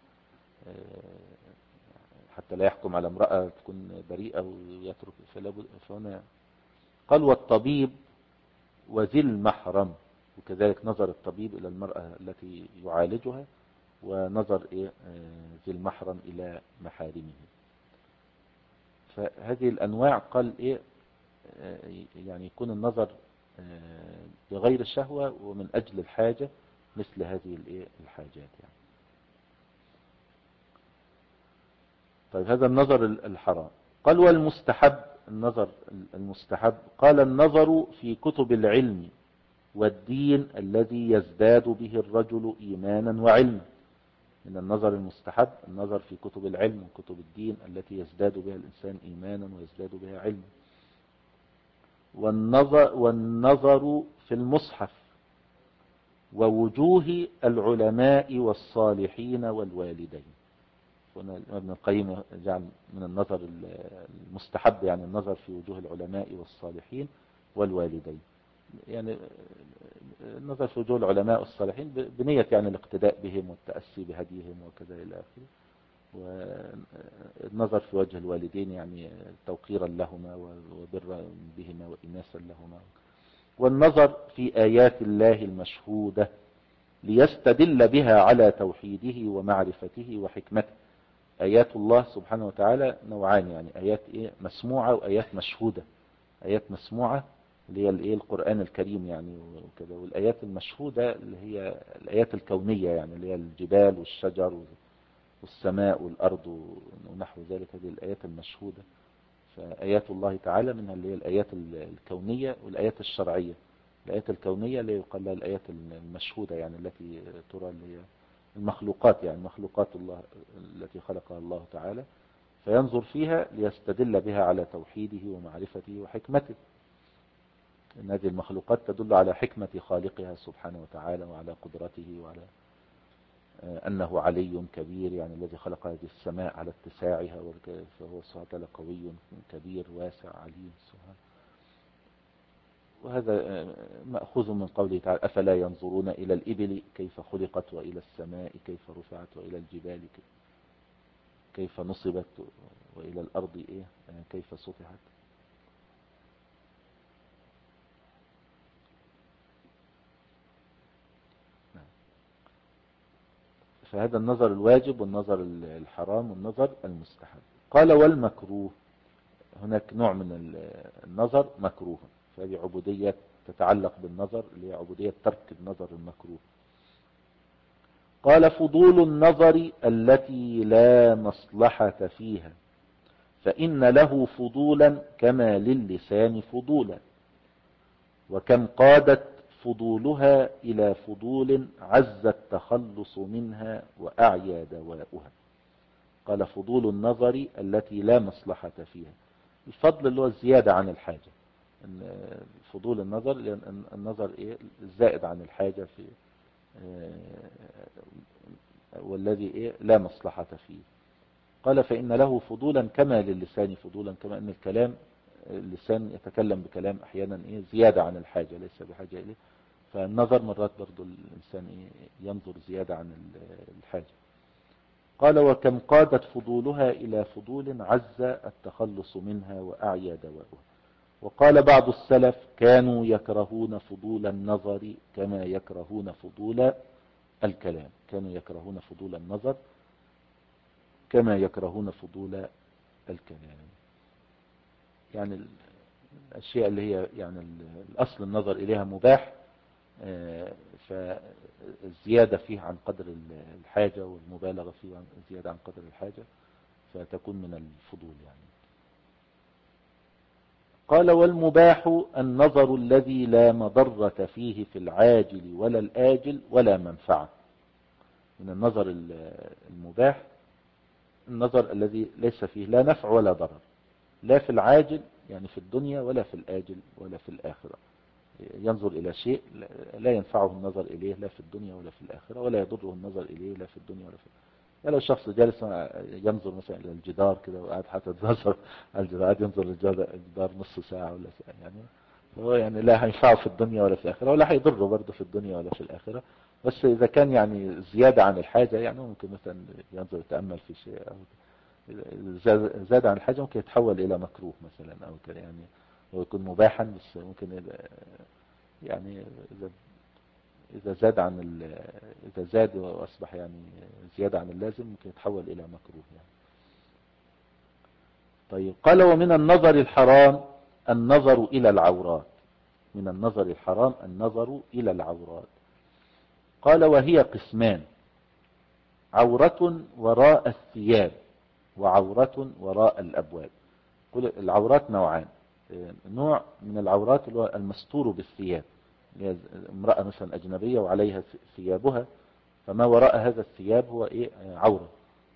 حتى لا يحكم على امرأة تكون بريئة ويترك. فلا بد. فهنا قال والطبيب وذي المحرم، وكذلك نظر الطبيب إلى المرأة التي يعالجها، ونظر إيه ذي المحرم إلى محارمه. فهذه الأنواع قال إيه يعني يكون النظر بغير الشهوة ومن أجل الحاجة، مثل هذه الحاجات يعني. طيب هذا النظر الحرام. قال والمستحب، النظر المستحب قال النظر في كتب العلم والدين الذي يزداد به الرجل إيمانا وعلما. من النظر المستحب النظر في كتب العلم وكتب الدين التي يزداد بها الإنسان إيمانا ويزداد بها علما. والنظر, والنظر في المصحف ووجوه العلماء والصالحين والوالدين. هنا ابن القيم جعل من النظر المستحب يعني النظر في وجوه العلماء والصالحين والوالدين، يعني النظر في وجوه العلماء والصالحين بنية يعني الاقتداء بهم والتأسي بهديهم وكذا إلى آخره. والنظر في وجه الوالدين يعني توقيرا لهما وبرا بهما وإناسا لهما. والنظر في آيات الله المشهودة ليستدل بها على توحيده ومعرفته وحكمته. آيات الله سبحانه وتعالى نوعان، يعني آيات إيه مسموعة وآيات مشهودة. آيات مسموعة اللي هي الإيه القرآن الكريم يعني وكذا، والآيات المشهودة اللي هي الآيات الكونية يعني اللي هي الجبال والشجر والسماء والأرض ونحو ذلك، هذه الآيات المشهودة. فآيات الله تعالى منها اللي هي الآيات الكونية والآيات الشرعية. الآيات الكونية اللي يقال لها الآيات المشهودة يعني التي ترى اللي هي المخلوقات يعني مخلوقات الله التي خلقها الله تعالى، فينظر فيها ليستدل بها على توحيده ومعرفته وحكمته. إن هذه المخلوقات تدل على حكمة خالقها سبحانه وتعالى وعلى قدرته وعلى أنه علي كبير، يعني الذي خلق هذه السماء على اتساعها، فهو سبحانه وتعالى قوي كبير واسع عليم سبحانه. وهذا مأخوذ من قوله تعالى أفلا ينظرون إلى الإبل كيف خلقت وإلى السماء كيف رفعت وإلى الجبال كيف نصبت وإلى الأرض إيه كيف سطحت. فهذا النظر الواجب والنظر الحرام والنظر المستحب. قال والمكروه، هناك نوع من النظر مكروه، فهذه عبودية تتعلق بالنظر اللي هي عبودية ترك النظر المكروه. قال فضول النظر التي لا مصلحة فيها، فإن له فضولا كما للسان فضولا، وكم قادت فضولها إلى فضول عز التخلص منها وأعيا دواؤها. قال فضول النظر التي لا مصلحة فيها، الفضل اللي هو الزيادة عن الحاجة. فضول النظر لأن النظر إيه الزائد عن الحاجة في والذي إيه لا مصلحة فيه. قال فإن له فضولا كما للسان فضولا، كما أن الكلام اللسان يتكلم بكلام أحيانا إيه زيادة عن الحاجة ليس بحاجة إليه، فالنظر مرات برضو الإنسان إيه ينظر زيادة عن الحاجة. قال وكم قادت فضولها إلى فضول عز التخلص منها وأعيا دواؤها. وقال بعض السلف كانوا يكرهون فضول النظر كما يكرهون فضول الكلام، كانوا يكرهون فضول النظر كما يكرهون فضول الكلام. يعني الأشياء اللي هي يعني الأصل النظر إليها مباح، فالزيادة فيه عن قدر الحاجة والمبالغة فيه عن زيادة عن قدر الحاجة فتكون من الفضول يعني. قال والمباح النظر الذي لا مضرة فيه في العاجل ولا الآجل ولا منفعة. من النظر المباح النظر الذي ليس فيه لا نفع ولا ضرر، لا في العاجل يعني في الدنيا ولا في الآجل ولا في الآخرة. ينظر إلى شيء لا ينفعه النظر إليه لا في الدنيا ولا في الآخرة، ولا يضره النظر إليه لا في الدنيا ولا في الآخرة. يعني لو شخص جالس ينظر مثلا إلى الجدار كده وقاعد حتى ينظر على الجدار، قاعد ينظر للجدار نص ساعة ولا ساعة يعني هو يعني لا هينفعه في الدنيا ولا في الآخرة، ولا هيضره برضه في الدنيا ولا في الآخرة. بس إذا كان يعني زيادة عن الحاجة، يعني ممكن مثلا ينظر يتأمل في شيء، أو زاد عن الحاجة ممكن يتحول إلى مكروه مثلا أو كده. يعني هو يكون مباحا، بس ممكن يعني إذا إذا زاد عن ال... إذا زاد وأصبح يعني زيادة عن اللازم ممكن يتحول إلى مكروه يعني. طيب قال ومن النظر الحرام النظر إلى العورات. من النظر الحرام النظر إلى العورات. قال وهي قسمان: عورة وراء الثياب، وعورة وراء الأبواب. كل العورات نوعان: نوع من العورات اللي هو المستور بالثياب، امرأة مثلا أجنبية وعليها ثيابها، فما وراء هذا الثياب هو إيه؟ عورة،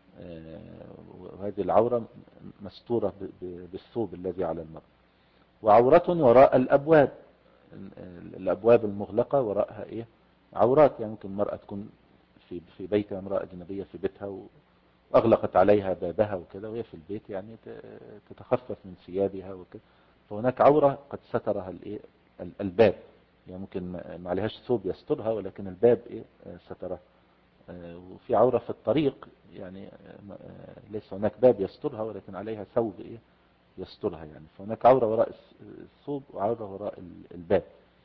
وهذه العورة مستورة بالثوب الذي على المرأة. وعورة وراء الأبواب، الأبواب المغلقة وراءها إيه؟ عورات. يعني ممكن المرأة تكون في في بيتها، امرأة أجنبية في بيتها وأغلقت عليها بابها وكده، وهي في البيت يعني تتخفف من ثيابها وكده، فهناك عورة قد سترها الإيه؟ الباب. يعني ممكن ما عليهاش ثوب يسترها، ولكن الباب إيه؟ سترها. وفي عورة في الطريق، يعني ليس هناك باب يسترها، ولكن عليها ثوب إيه؟ يسترها. يعني فهناك عورة وراء الثوب وعورة وراء الباب.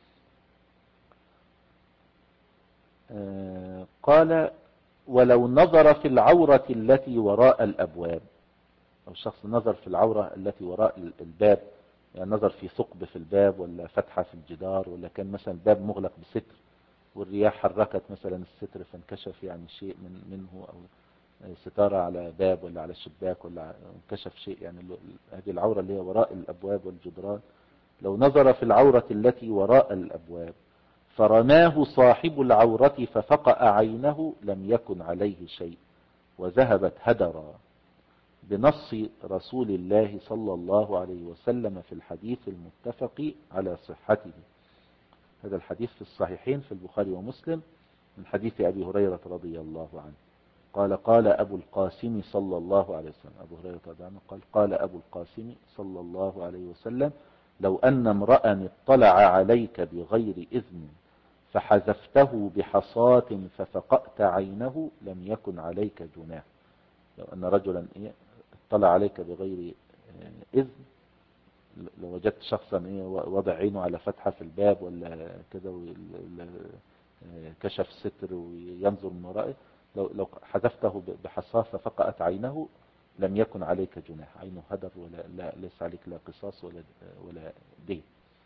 قال ولو نظر في العورة التي وراء الأبواب، أو الشخص نظر في العورة التي وراء الباب، يعني نظر في ثقب في الباب ولا فتحة في الجدار، ولا كان مثلا باب مغلق بستر والرياح حركت مثلا الستر فانكشف يعني شيء من منه، أو ستارة على باب ولا على شباك ولا انكشف شيء، يعني هذه العورة اللي هي وراء الأبواب والجدران. لو نظر في العورة التي وراء الأبواب فرماه صاحب العورة ففقأ عينه لم يكن عليه شيء وذهبت هدرا، بنص رسول الله صلى الله عليه وسلم في الحديث المتفق على صحته. هذا الحديث في الصحيحين في البخاري ومسلم من حديث أبي هريرة رضي الله عنه قال قال أبو القاسم صلى الله عليه وسلم. أبو هريرة رضي الله عنه قال قال أبو القاسم صلى الله عليه وسلم: لو أن امرأ اطلع عليك بغير إذن فحذفته بحصاة ففقأت عينه لم يكن عليك جناح. لو أن رجلا اطلع عليك بغير إذن، لو وجدت شخصا وضع عينه على فتحة في الباب ولا كده كشف ستر وينظر من ورائه، لو لو حذفته بحصاة ففقأت عينه لم يكن عليك جناح، عينه هدر ولا لا ليس عليك لا قصاص ولا ولا دين.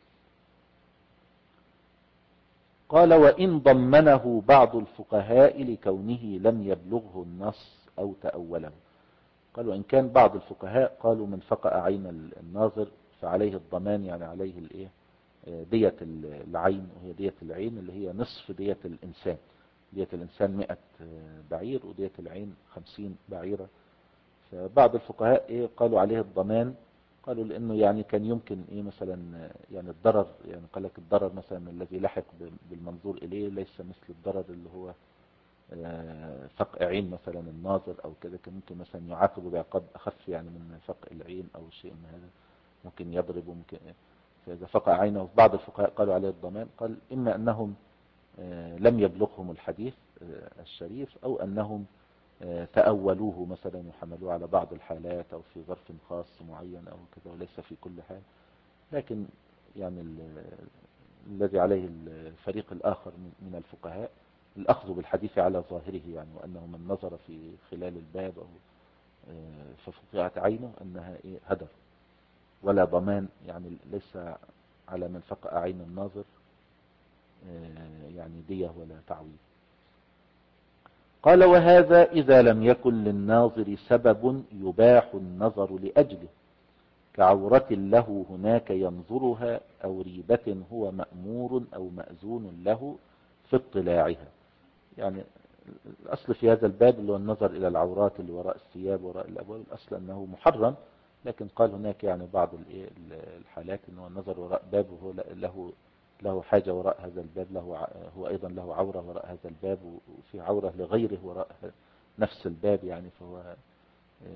قال وإن ضمنه بعض الفقهاء لكونه لم يبلغه النص أو تأوله. قالوا إن كان بعض الفقهاء قالوا من فقأ عين الناظر فعليه الضمان، يعني عليه الايه؟ دية العين، وهي دية العين اللي هي نصف دية الإنسان. دية الإنسان مئة بعير، ودية العين خمسين بعيرة. فبعض الفقهاء إيه قالوا عليه الضمان، قالوا لأنه يعني كان يمكن إيه مثلا يعني الضرر، يعني قال لك الضرر مثلا الذي لحق بالمنظور إليه ليس مثل الضرر اللي هو فقع عين مثلا الناظر أو كده، كان ممكن مثلا يعاقب بعقاب أخف يعني من فقع العين أو شيء من هذا، ممكن يضرب وممكن. فإذا فقع عينه بعض الفقهاء قالوا عليه الضمان، قال إما أنهم لم يبلغهم الحديث الشريف، أو أنهم تأولوه مثلا وحملوه على بعض الحالات أو في ظرف خاص معين أو كذا وليس في كل حال. لكن يعني الذي عليه الفريق الآخر من الفقهاء الأخذ بالحديث على ظاهره، يعني وأنه من نظر في خلال الباب أو ففقعت عينه أنها إيه هدر ولا ضمان، يعني ليس على من فقع عين الناظر يعني دية ولا تعويض. قال وهذا إذا لم يكن للناظر سبب يباح النظر لأجله، كعورة له هناك ينظرها، أو ريبة هو مأمور أو مأذون له في اطلاعها. يعني الأصل في هذا الباب اللي هو النظر إلى العورات اللي وراء الثياب وراء الأبواب، الأصل أنه محرم، لكن قال هناك يعني بعض الحالات أنه النظر وراء باب وهو له له حاجة وراء هذا الباب، له هو أيضا له عورة وراء هذا الباب، وفي عورة لغيره وراء نفس الباب، يعني فهو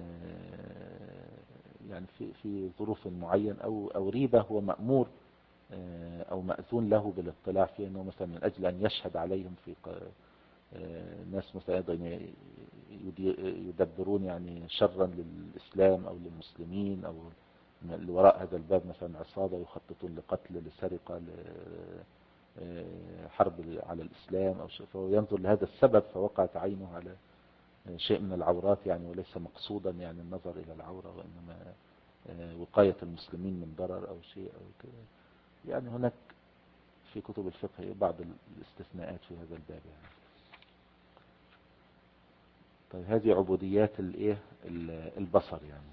يعني في في ظروف معين، أو أو ريبة هو مأمور أو مأذون له بالاطلاع فيه، أنه مثلا من أجل أن يشهد عليهم في ناس مثلا أيضا يدبرون يعني شرا للإسلام أو للمسلمين، أو وراء هذا الباب مثلا عصابة يخططون لقتل، لسرقة، حرب على الإسلام أو شيء، فهو ينظر لهذا السبب فوقعت عينه على شيء من العورات يعني، وليس مقصودا يعني النظر إلى العورة، وإنما وقاية المسلمين من ضرر أو شيء أو كده. يعني هناك في كتب الفقه بعض الاستثناءات في هذا الباب يعني. طيب هذه عبوديات الايه البصر يعني.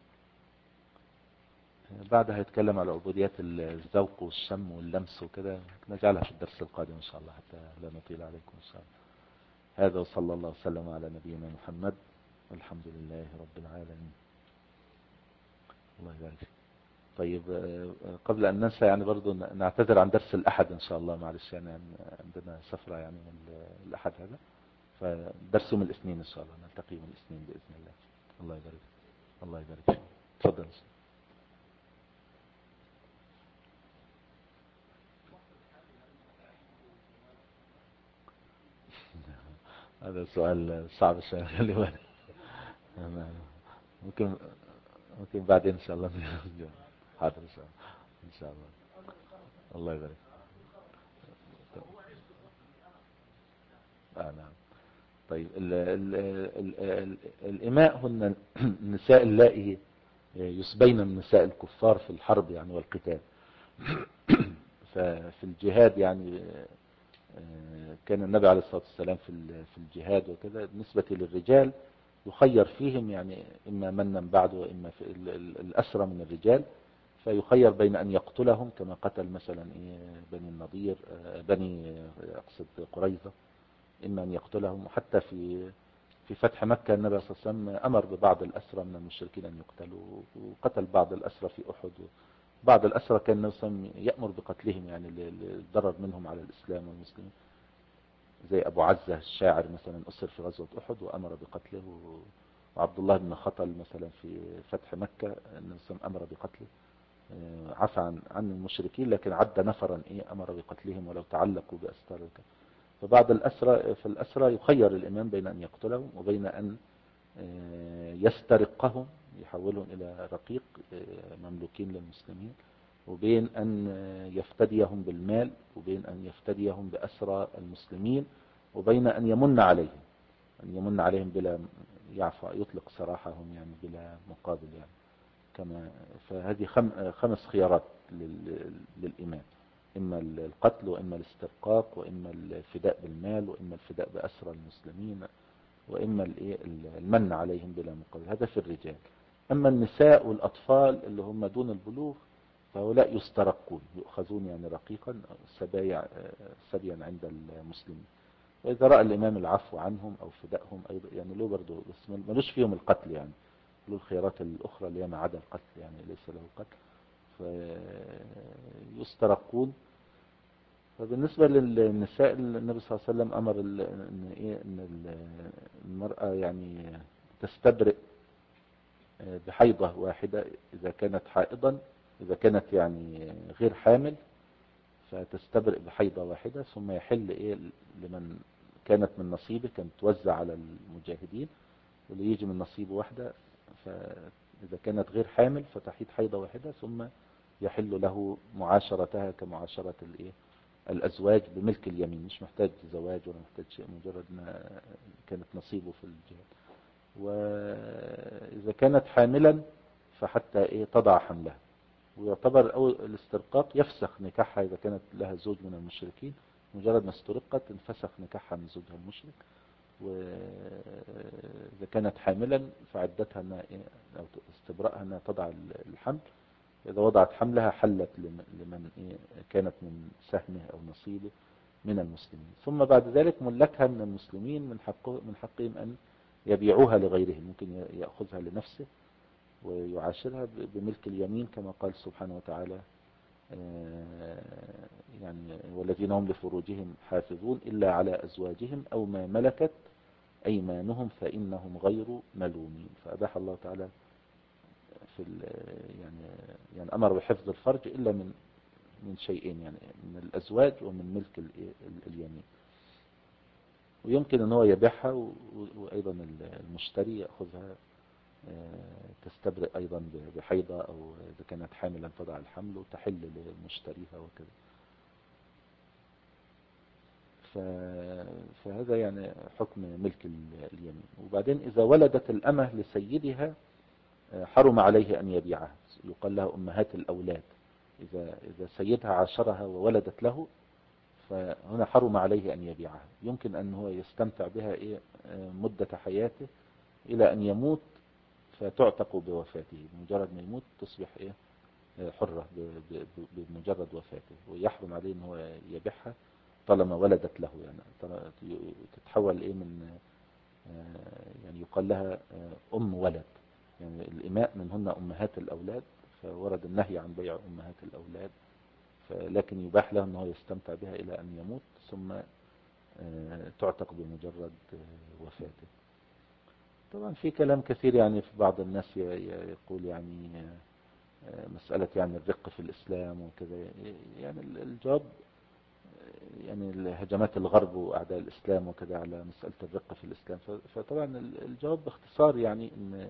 بعدها هيتكلم على عبوديات الذوق والشم واللمس وكده، نجعلها في الدرس القادم ان شاء الله حتى لا نطيل عليكم ان شاء الله. هذا وصلى الله وسلم على نبينا محمد والحمد لله رب العالمين. الله يبارك. طيب قبل ان ننسى يعني برضو نعتذر عن درس الاحد ان شاء الله، معلش يعني عندنا سفرة يعني من الاحد هذا، فدرس يوم الاثنين ان شاء الله، نلتقي يوم الاثنين باذن الله. الله يبارك. الله يبارك فيك. تفضل. هذا سؤال صعب شوية، خلي بالك. ممكن ممكن بعدين ان شاء الله. حاضر ان شاء الله. ان شاء الله. الله يبارك. آه نعم. طيب ال ال ال ال الإماء هن النساء اللائي يسبين من نساء الكفار في الحرب يعني والقتال. ففي الجهاد يعني كان النبي عليه الصلاة والسلام في في الجهاد وكذا بالنسبة للرجال يخير فيهم يعني إما منا بعد وإما في الأسرى من الرجال، فيخير بين أن يقتلهم كما قتل مثلا بني النضير بني أقصد قريظة، إما أن يقتلهم. وحتى في في فتح مكة النبي صلى الله عليه وسلم أمر ببعض الأسرى من المشركين أن يقتلوا، وقتل بعض الأسرى في أحد. بعض الأسرى كان النبي صلى الله عليه وسلم يأمر بقتلهم يعني للضرر منهم على الإسلام والمسلمين، زي أبو عزة الشاعر مثلا أسر في غزوة أحد وأمر بقتله، وعبد الله بن خطل مثلا في فتح مكة النبي صلى الله عليه وسلم أمر بقتله، عفى عن عن المشركين لكن عد نفرا إيه أمر بقتلهم ولو تعلقوا بأستار. فبعض الأسرى في الأسرى يخير الإمام بين أن يقتلهم وبين أن يسترقهم يحولهم إلى رقيق مملوكين للمسلمين، وبين أن يفتديهم بالمال، وبين أن يفتديهم بأسرى المسلمين، وبين أن يمن عليهم أن يمن عليهم بلا يعفى يطلق سراحهم يعني بلا مقابل يعني كما. فهذه خمس خيارات للإمام، إما القتل وإما الاسترقاق وإما الفداء بالمال وإما الفداء بأسرى المسلمين وإما المن عليهم بلا مقابل. هذا في الرجال. أما النساء والأطفال اللي هم دون البلوغ فهؤلاء يسترقون يؤخذون يعني رقيقا سبايا سبيا عند المسلمين، وإذا رأى الإمام العفو عنهم أو فدائهم أيضا يعني له برضه، بس ملوش فيهم القتل يعني، له الخيارات الأخرى اللي هي ما عدا القتل يعني ليس له قتل، فيسترقون. فبالنسبة للنساء النبي صلى الله عليه وسلم أمر إن إيه إن المرأة يعني تستبرئ بحيضة واحدة إذا كانت حائضا، إذا كانت يعني غير حامل فتستبرئ بحيضة واحدة، ثم يحل إيه لمن كانت من نصيبه، كانت توزع على المجاهدين واللي يجي من نصيبه واحدة. فإذا كانت غير حامل فتحيض حيضة واحدة ثم يحل له معاشرتها كمعاشرة الإيه الأزواج بملك اليمين، مش محتاج زواج ولا محتاج شيء، مجرد ما كانت نصيبه في الجهاد. وإذا كانت حاملا فحتى إيه تضع حملها. ويعتبر أول الاسترقاق يفسخ نكاحها إذا كانت لها زوج من المشركين، مجرد ما استرقت انفسخ نكاحها من زوجها المشرك. وإذا كانت حاملا فعدتها أنها أو استبرأها أنها تضع الحمل، إذا وضعت حملها حلت لمن كانت من سهمه أو نصيبه من المسلمين. ثم بعد ذلك ملكها من المسلمين من حقه من حقهم أن يبيعوها لغيرهم، ممكن يأخذها لنفسه ويعاشرها بملك اليمين كما قال سبحانه وتعالى يعني والذين هم لفروجهم حافظون إلا على أزواجهم أو ما ملكت أيمانهم فإنهم غير ملومين. فأباح الله تعالى في يعني يعني أمر بحفظ الفرج إلا من من شيئين يعني، من الأزواج ومن ملك اليمين. ويمكن ان هو يبيعها وأيضا المشتري يأخذها تستبرئ أيضا بحيضة، أو إذا كانت حاملا تضع الحمل وتحل لمشتريها وكذا. فهذا يعني حكم ملك اليمين. وبعدين إذا ولدت الأمة لسيدها حرم عليه أن يبيعها، يقال لها أمهات الأولاد. إذا إذا سيدها عاشرها وولدت له فهنا حرم عليه أن يبيعها. يمكن أن هو يستمتع بها إيه مدة حياته إلى أن يموت فتعتق بوفاته. بمجرد ما يموت تصبح إيه حرة بمجرد وفاته، ويحرم عليه أن هو يبيعها طالما ولدت له. يعني تتحول إيه من يعني يقال لها أم ولد. يعني الإماء منهن أمهات الأولاد، فورد النهي عن بيع أمهات الأولاد، لكن يباح له أنه يستمتع بها إلى أن يموت ثم تعتق بمجرد وفاته. طبعا في كلام كثير يعني، في بعض الناس يقول يعني مسألة يعني الرق في الإسلام وكذا. يعني الجواب يعني هجمات الغرب وأعداء الإسلام وكذا على مسألة الرق في الإسلام. فطبعا الجواب باختصار يعني إن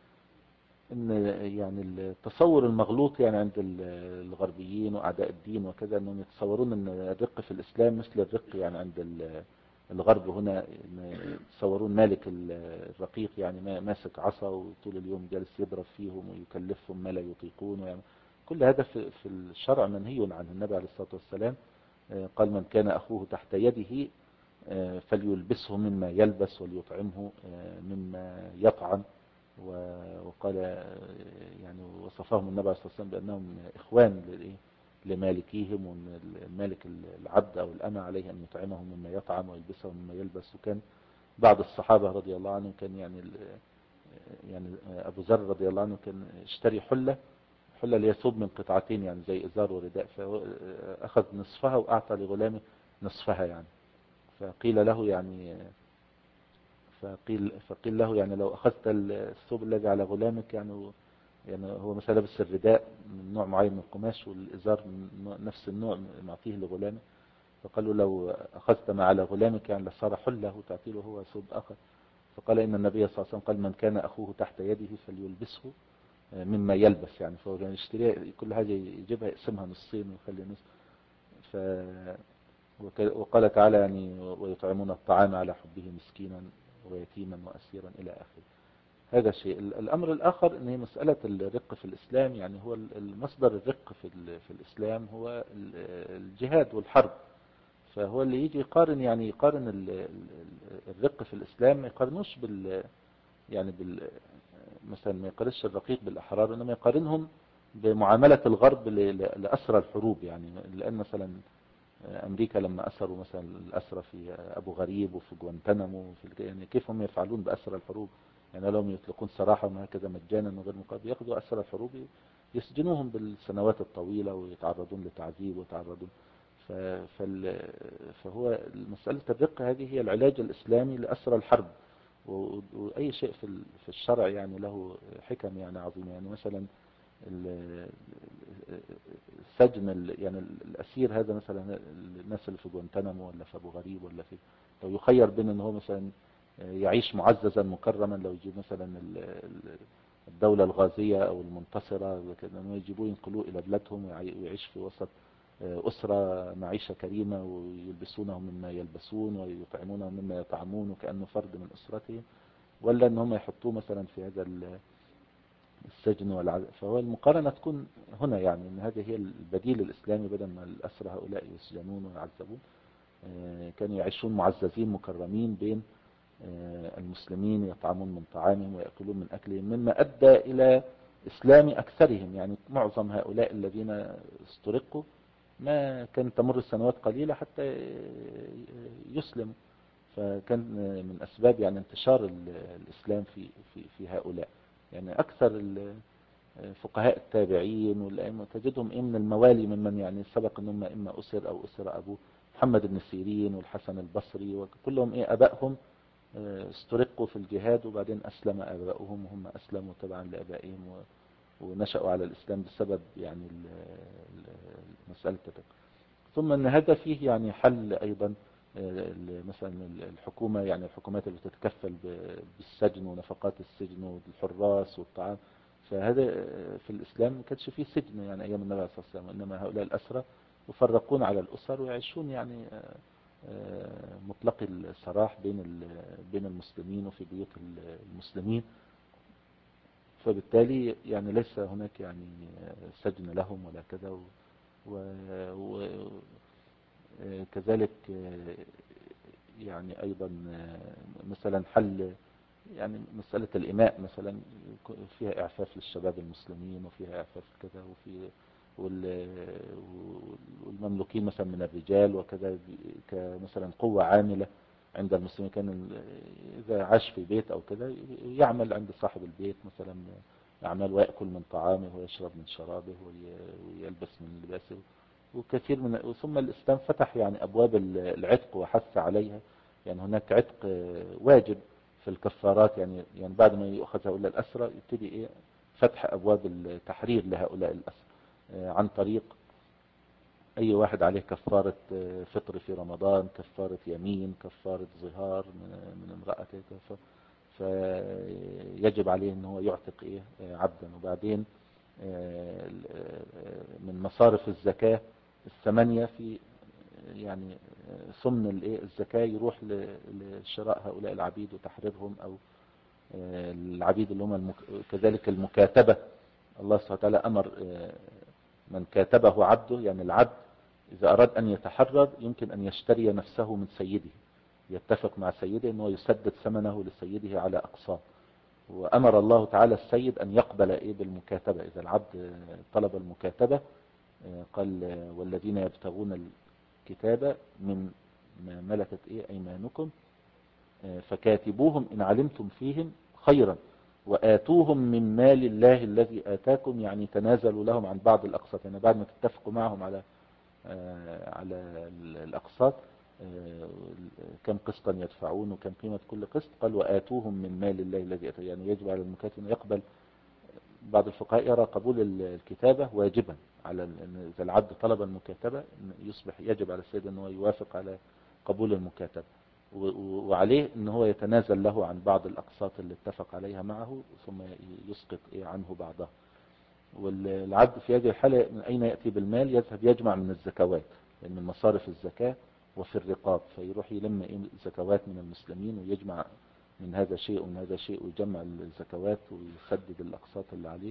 ان يعني التصور المغلوط يعني عند الغربيين واعداء الدين وكذا، انهم يتصورون ان الرق في الاسلام مثل الرق يعني عند الغرب هنا، يتصورون مالك الرقيق يعني ماسك عصا وطول اليوم جالس يضرب فيهم ويكلفهم ما لا يطيقون. يعني كل هذا في الشرع منهي عنه. النبي عليه الصلاة والسلام قال من كان اخوه تحت يده فليلبسه مما يلبس وليطعمه مما يطعم. وقال يعني وصفهم النبي عليه الصلاة والسلام بأنهم إخوان لمالكيهم، وأن المالك العبد أو الأمة عليه أن يطعمهم مما يطعم ويلبسهم مما يلبس. وكان بعض الصحابة رضي الله عنهم كان يعني يعني أبو ذر رضي الله عنه كان اشتري حلة حلة ليثوب من قطعتين يعني زي إزار ورداء، فأخذ نصفها وأعطى لغلامه نصفها يعني. فقيل له يعني فقيل, فقيل له يعني لو أخذت الثوب الذي على غلامك يعني يعني هو مثلا لابس الرداء من نوع معين من القماش والإزار من نفس النوع معطيه لغلامه، فقالوا لو أخذت ما على غلامك يعني لصار حله تعطيه له هو ثوب آخر. فقال إن النبي صلى الله عليه وسلم قال من كان أخوه تحت يده فليلبسه مما يلبس. يعني فهو يعني يشتري كل حاجة يجيبها يقسمها نصين ويخلي نص. ف وقال تعالى يعني ويطعمون الطعام على حبه مسكينا ويتيما وأسيرا إلى آخره. هذا شيء. الأمر الآخر أن هي مسألة الرق في الإسلام، يعني هو المصدر الرق في في الإسلام هو الجهاد والحرب. فهو اللي يجي يقارن يعني يقارن الرق في الإسلام ما يقارنوش بال يعني بال مثلا ما يقارنش الرقيق بالأحرار، إنما يقارنهم بمعاملة الغرب لأسرى الحروب. يعني لأن مثلا أمريكا لما أسروا مثلا الأسرى في أبو غريب وفي جوانتنامو في يعني كيف هم يفعلون بأسرى الحروب. يعني لهم يطلقون سراحهم هكذا مجانا وغير مقابل، يأخذوا أسرى الحروب يسجنوهم بالسنوات الطويلة ويتعرضون لتعذيب ويتعرضون. فهو مسألة الرق هذه هي العلاج الإسلامي لأسرى الحرب. وأي شيء في الشرع يعني له حكم يعني عظيمة. يعني مثلا السجن يعني الأسير هذا مثلا الناس اللي في جوانتنامو ولا في أبو غريب ولا في لو يخير بين ان هو مثلا يعيش معززا مكرما، لو يجيب مثلا الدولة الغازية او المنتصرة انه يجيبوه ينقلوه الى بلادهم ويعيش في وسط أسرة معيشة كريمة ويلبسونه مما يلبسون ويطعمونه مما يطعمون وكأنه فرد من أسرتهم، ولا ان هم يحطوه مثلا في هذا السجن والعذاب. فهو المقارنة تكون هنا يعني ان هذه هي البديل الإسلامي، بدل ما الأسرى هؤلاء يسجنون ويعذبون كانوا يعيشون معززين مكرمين بين المسلمين، يطعمون من طعامهم ويأكلون من أكلهم، مما أدى إلى إسلام أكثرهم. يعني معظم هؤلاء الذين استرقوا ما كان تمر السنوات قليلة حتى يسلموا. فكان من أسباب يعني انتشار الإسلام في في في هؤلاء. يعني أكثر فقهاء التابعين والأئمة تجدهم إيه من الموالي ممن يعني سبق أنهم إما أسر أو أسر أبوه. محمد بن سيرين والحسن البصري وكلهم إيه أبائهم استرقوا في الجهاد وبعدين أسلم أبائهم وهم أسلموا تبعا لأبائهم ونشأوا على الإسلام بسبب يعني مسألة الرق. ثم ان هذا فيه يعني حل ايضا، مثلا الحكومة، يعني الحكومات اللي بتتكفل بالسجن ونفقات السجن والحراس والطعام، فهذا في الإسلام ما كانش فيه سجن يعني أيام النبي صلى الله عليه وسلم، إنما هؤلاء الأسرى يفرقون على الأسر ويعيشون يعني مطلق السراح بين بين المسلمين وفي بيوت المسلمين. فبالتالي يعني ليس هناك يعني سجن لهم ولا كذا. وكذلك يعني أيضا مثلا حل يعني مسألة الإماء مثلا فيها إعفاف للشباب المسلمين، وفيها إعفاف كذا، وفي والمملوكين مثلا من الرجال وكذا كمثلا قوة عاملة عند المسلمين. كان إذا عاش في بيت أو كذا يعمل عند صاحب البيت مثلا أعمال، ويأكل من طعامه ويشرب من شرابه ويلبس من لباسه وكثير من. ثم الإسلام فتح يعني أبواب العتق وحث عليها، يعني هناك عتق واجب في الكفارات، يعني يعني بعد ما يؤخذ هؤلاء الأسرى يبتدي إيه فتح أبواب التحرير لهؤلاء الأسرى عن طريق أي واحد عليه كفارة فطر في رمضان، كفارة يمين، كفارة ظهار من امرأته، فيجب عليه أنه هو يعتق إيه عبدا. وبعدين من مصارف الزكاة الثمانية في يعني ثمن الايه الزكاة يروح لشراء هؤلاء العبيد وتحريرهم، او العبيد اللي هم المك... كذلك المكاتبة. الله سبحانه وتعالى امر من كاتبه عبده، يعني العبد اذا اراد ان يتحرر يمكن ان يشتري نفسه من سيده، يتفق مع سيده انه يسدد ثمنه لسيده على اقساط. وامر الله تعالى السيد ان يقبل ايه بالمكاتبة. اذا العبد طلب المكاتبة قال والذين يبتغون الكتابة من ما ملكت ايه ايمانكم فكاتبوهم ان علمتم فيهم خيرا وآتوهم من مال الله الذي آتاكم، يعني تنازلوا لهم عن بعض الأقساط، يعني بعد ما تتفقوا معهم على على الأقساط كم قسطا يدفعون وكم قيمة كل قسط، قال وآتوهم من مال الله الذي آتاكم، يعني يجب على المكاتب أن يقبل. بعض الفقهاء يرى قبول الكتابة واجبا على إن إذا العبد طلب المكاتبة يصبح يجب على السيد أنه يوافق على قبول المكاتبة، وعليه أنه هو يتنازل له عن بعض الأقساط اللي اتفق عليها معه ثم يسقط عنه بعضها. والعبد في هذه الحالة من أين يأتي بالمال؟ يذهب يجمع من الزكوات، يعني من مصارف الزكاة وفي الرقاب، فيروح يلم زكوات من المسلمين ويجمع من هذا شيء ومن هذا شيء ويجمع الزكوات ويسدد الأقساط اللي عليه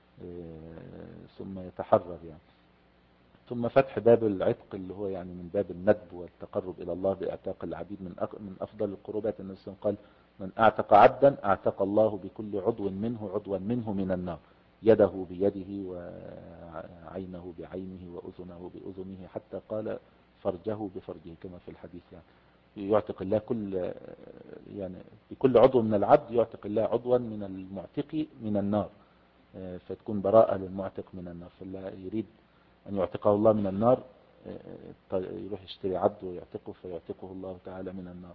ثم يتحرر يعني. ثم فتح باب العتق اللي هو يعني من باب الندب والتقرب إلى الله بإعتاق العبيد من من أفضل القربات. النبي صلى الله عليه وسلم قال من أعتق عبدا أعتق الله بكل عضو منه عضوا منه من النار، يده بيده وعينه بعينه وأذنه بأذنه حتى قال فرجه بفرجه كما في الحديث. يعني يعتق الله كل يعني بكل عضو من العبد يعتق الله عضوا من المعتق من النار، فتكون براءة للمعتق من النار. فالله يريد أن يعتقه الله من النار يروح يشتري عبد ويعتقه فيعتقه الله تعالى من النار.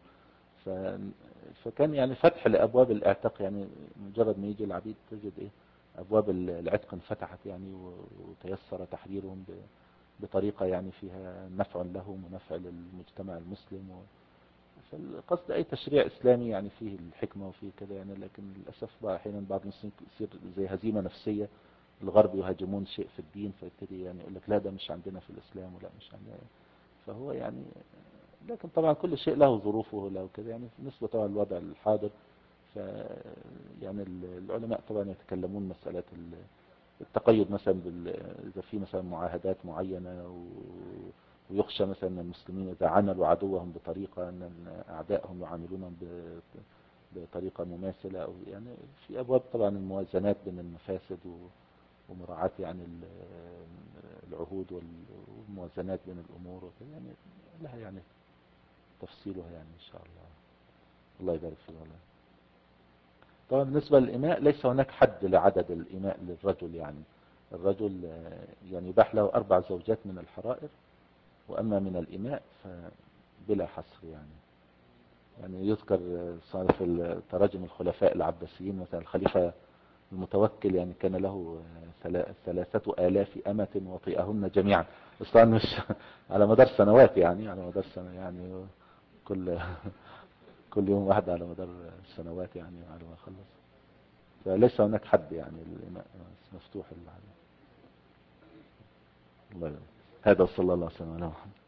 فكان يعني فتح لأبواب الاعتاق، يعني مجرد ما يجي العبيد تجد إيه أبواب العتق انفتحت يعني وتيسر تحريرهم بطريقة يعني فيها نفع لهم ونفع للمجتمع المسلم. فالقصد أي تشريع إسلامي يعني فيه الحكمة وفيه كذا يعني، لكن للأسف بقى أحيانا بعض المسلمين يصير زي هزيمة نفسية، الغرب يهاجمون شيء في الدين فيبتدي يعني يقول لك لا ده مش عندنا في الإسلام ولا مش عندنا. فهو يعني لكن طبعا كل شيء له ظروفه له كذا يعني بالنسبة طبعا الوضع الحاضر. ف يعني العلماء طبعا يتكلمون مسألة التقيد مثلا بال... إذا في مثلا معاهدات معينة و... ويخشى مثلا أن المسلمين إذا عملوا عدوهم بطريقة أن أعدائهم يعاملونهم ب... بطريقة مماثلة، أو يعني في أبواب طبعا الموازنات بين المفاسد و... ومراعاة يعني العهود والموازنات بين الأمور وكذا يعني لها يعني تفصيلها يعني إن شاء الله. الله يبارك فيك. والله طبعا بالنسبة للإماء ليس هناك حد لعدد الإماء للرجل، يعني الرجل يعني يباح له أربع زوجات من الحرائر، وأما من الإماء فبلا حصر يعني. يعني يذكر في تراجم الخلفاء العباسيين مثلا الخليفة المتوكل يعني كان له ثلاثة آلاف أمة وطئهن جميعا. بس طبعا مش على مدار سنوات، يعني على مدار سنة يعني كل كل يوم واحد على مدار السنوات يعني على ما خلص. فليس هناك حد يعني، مفتوح. الله. هذا صلى الله عليه وسلم.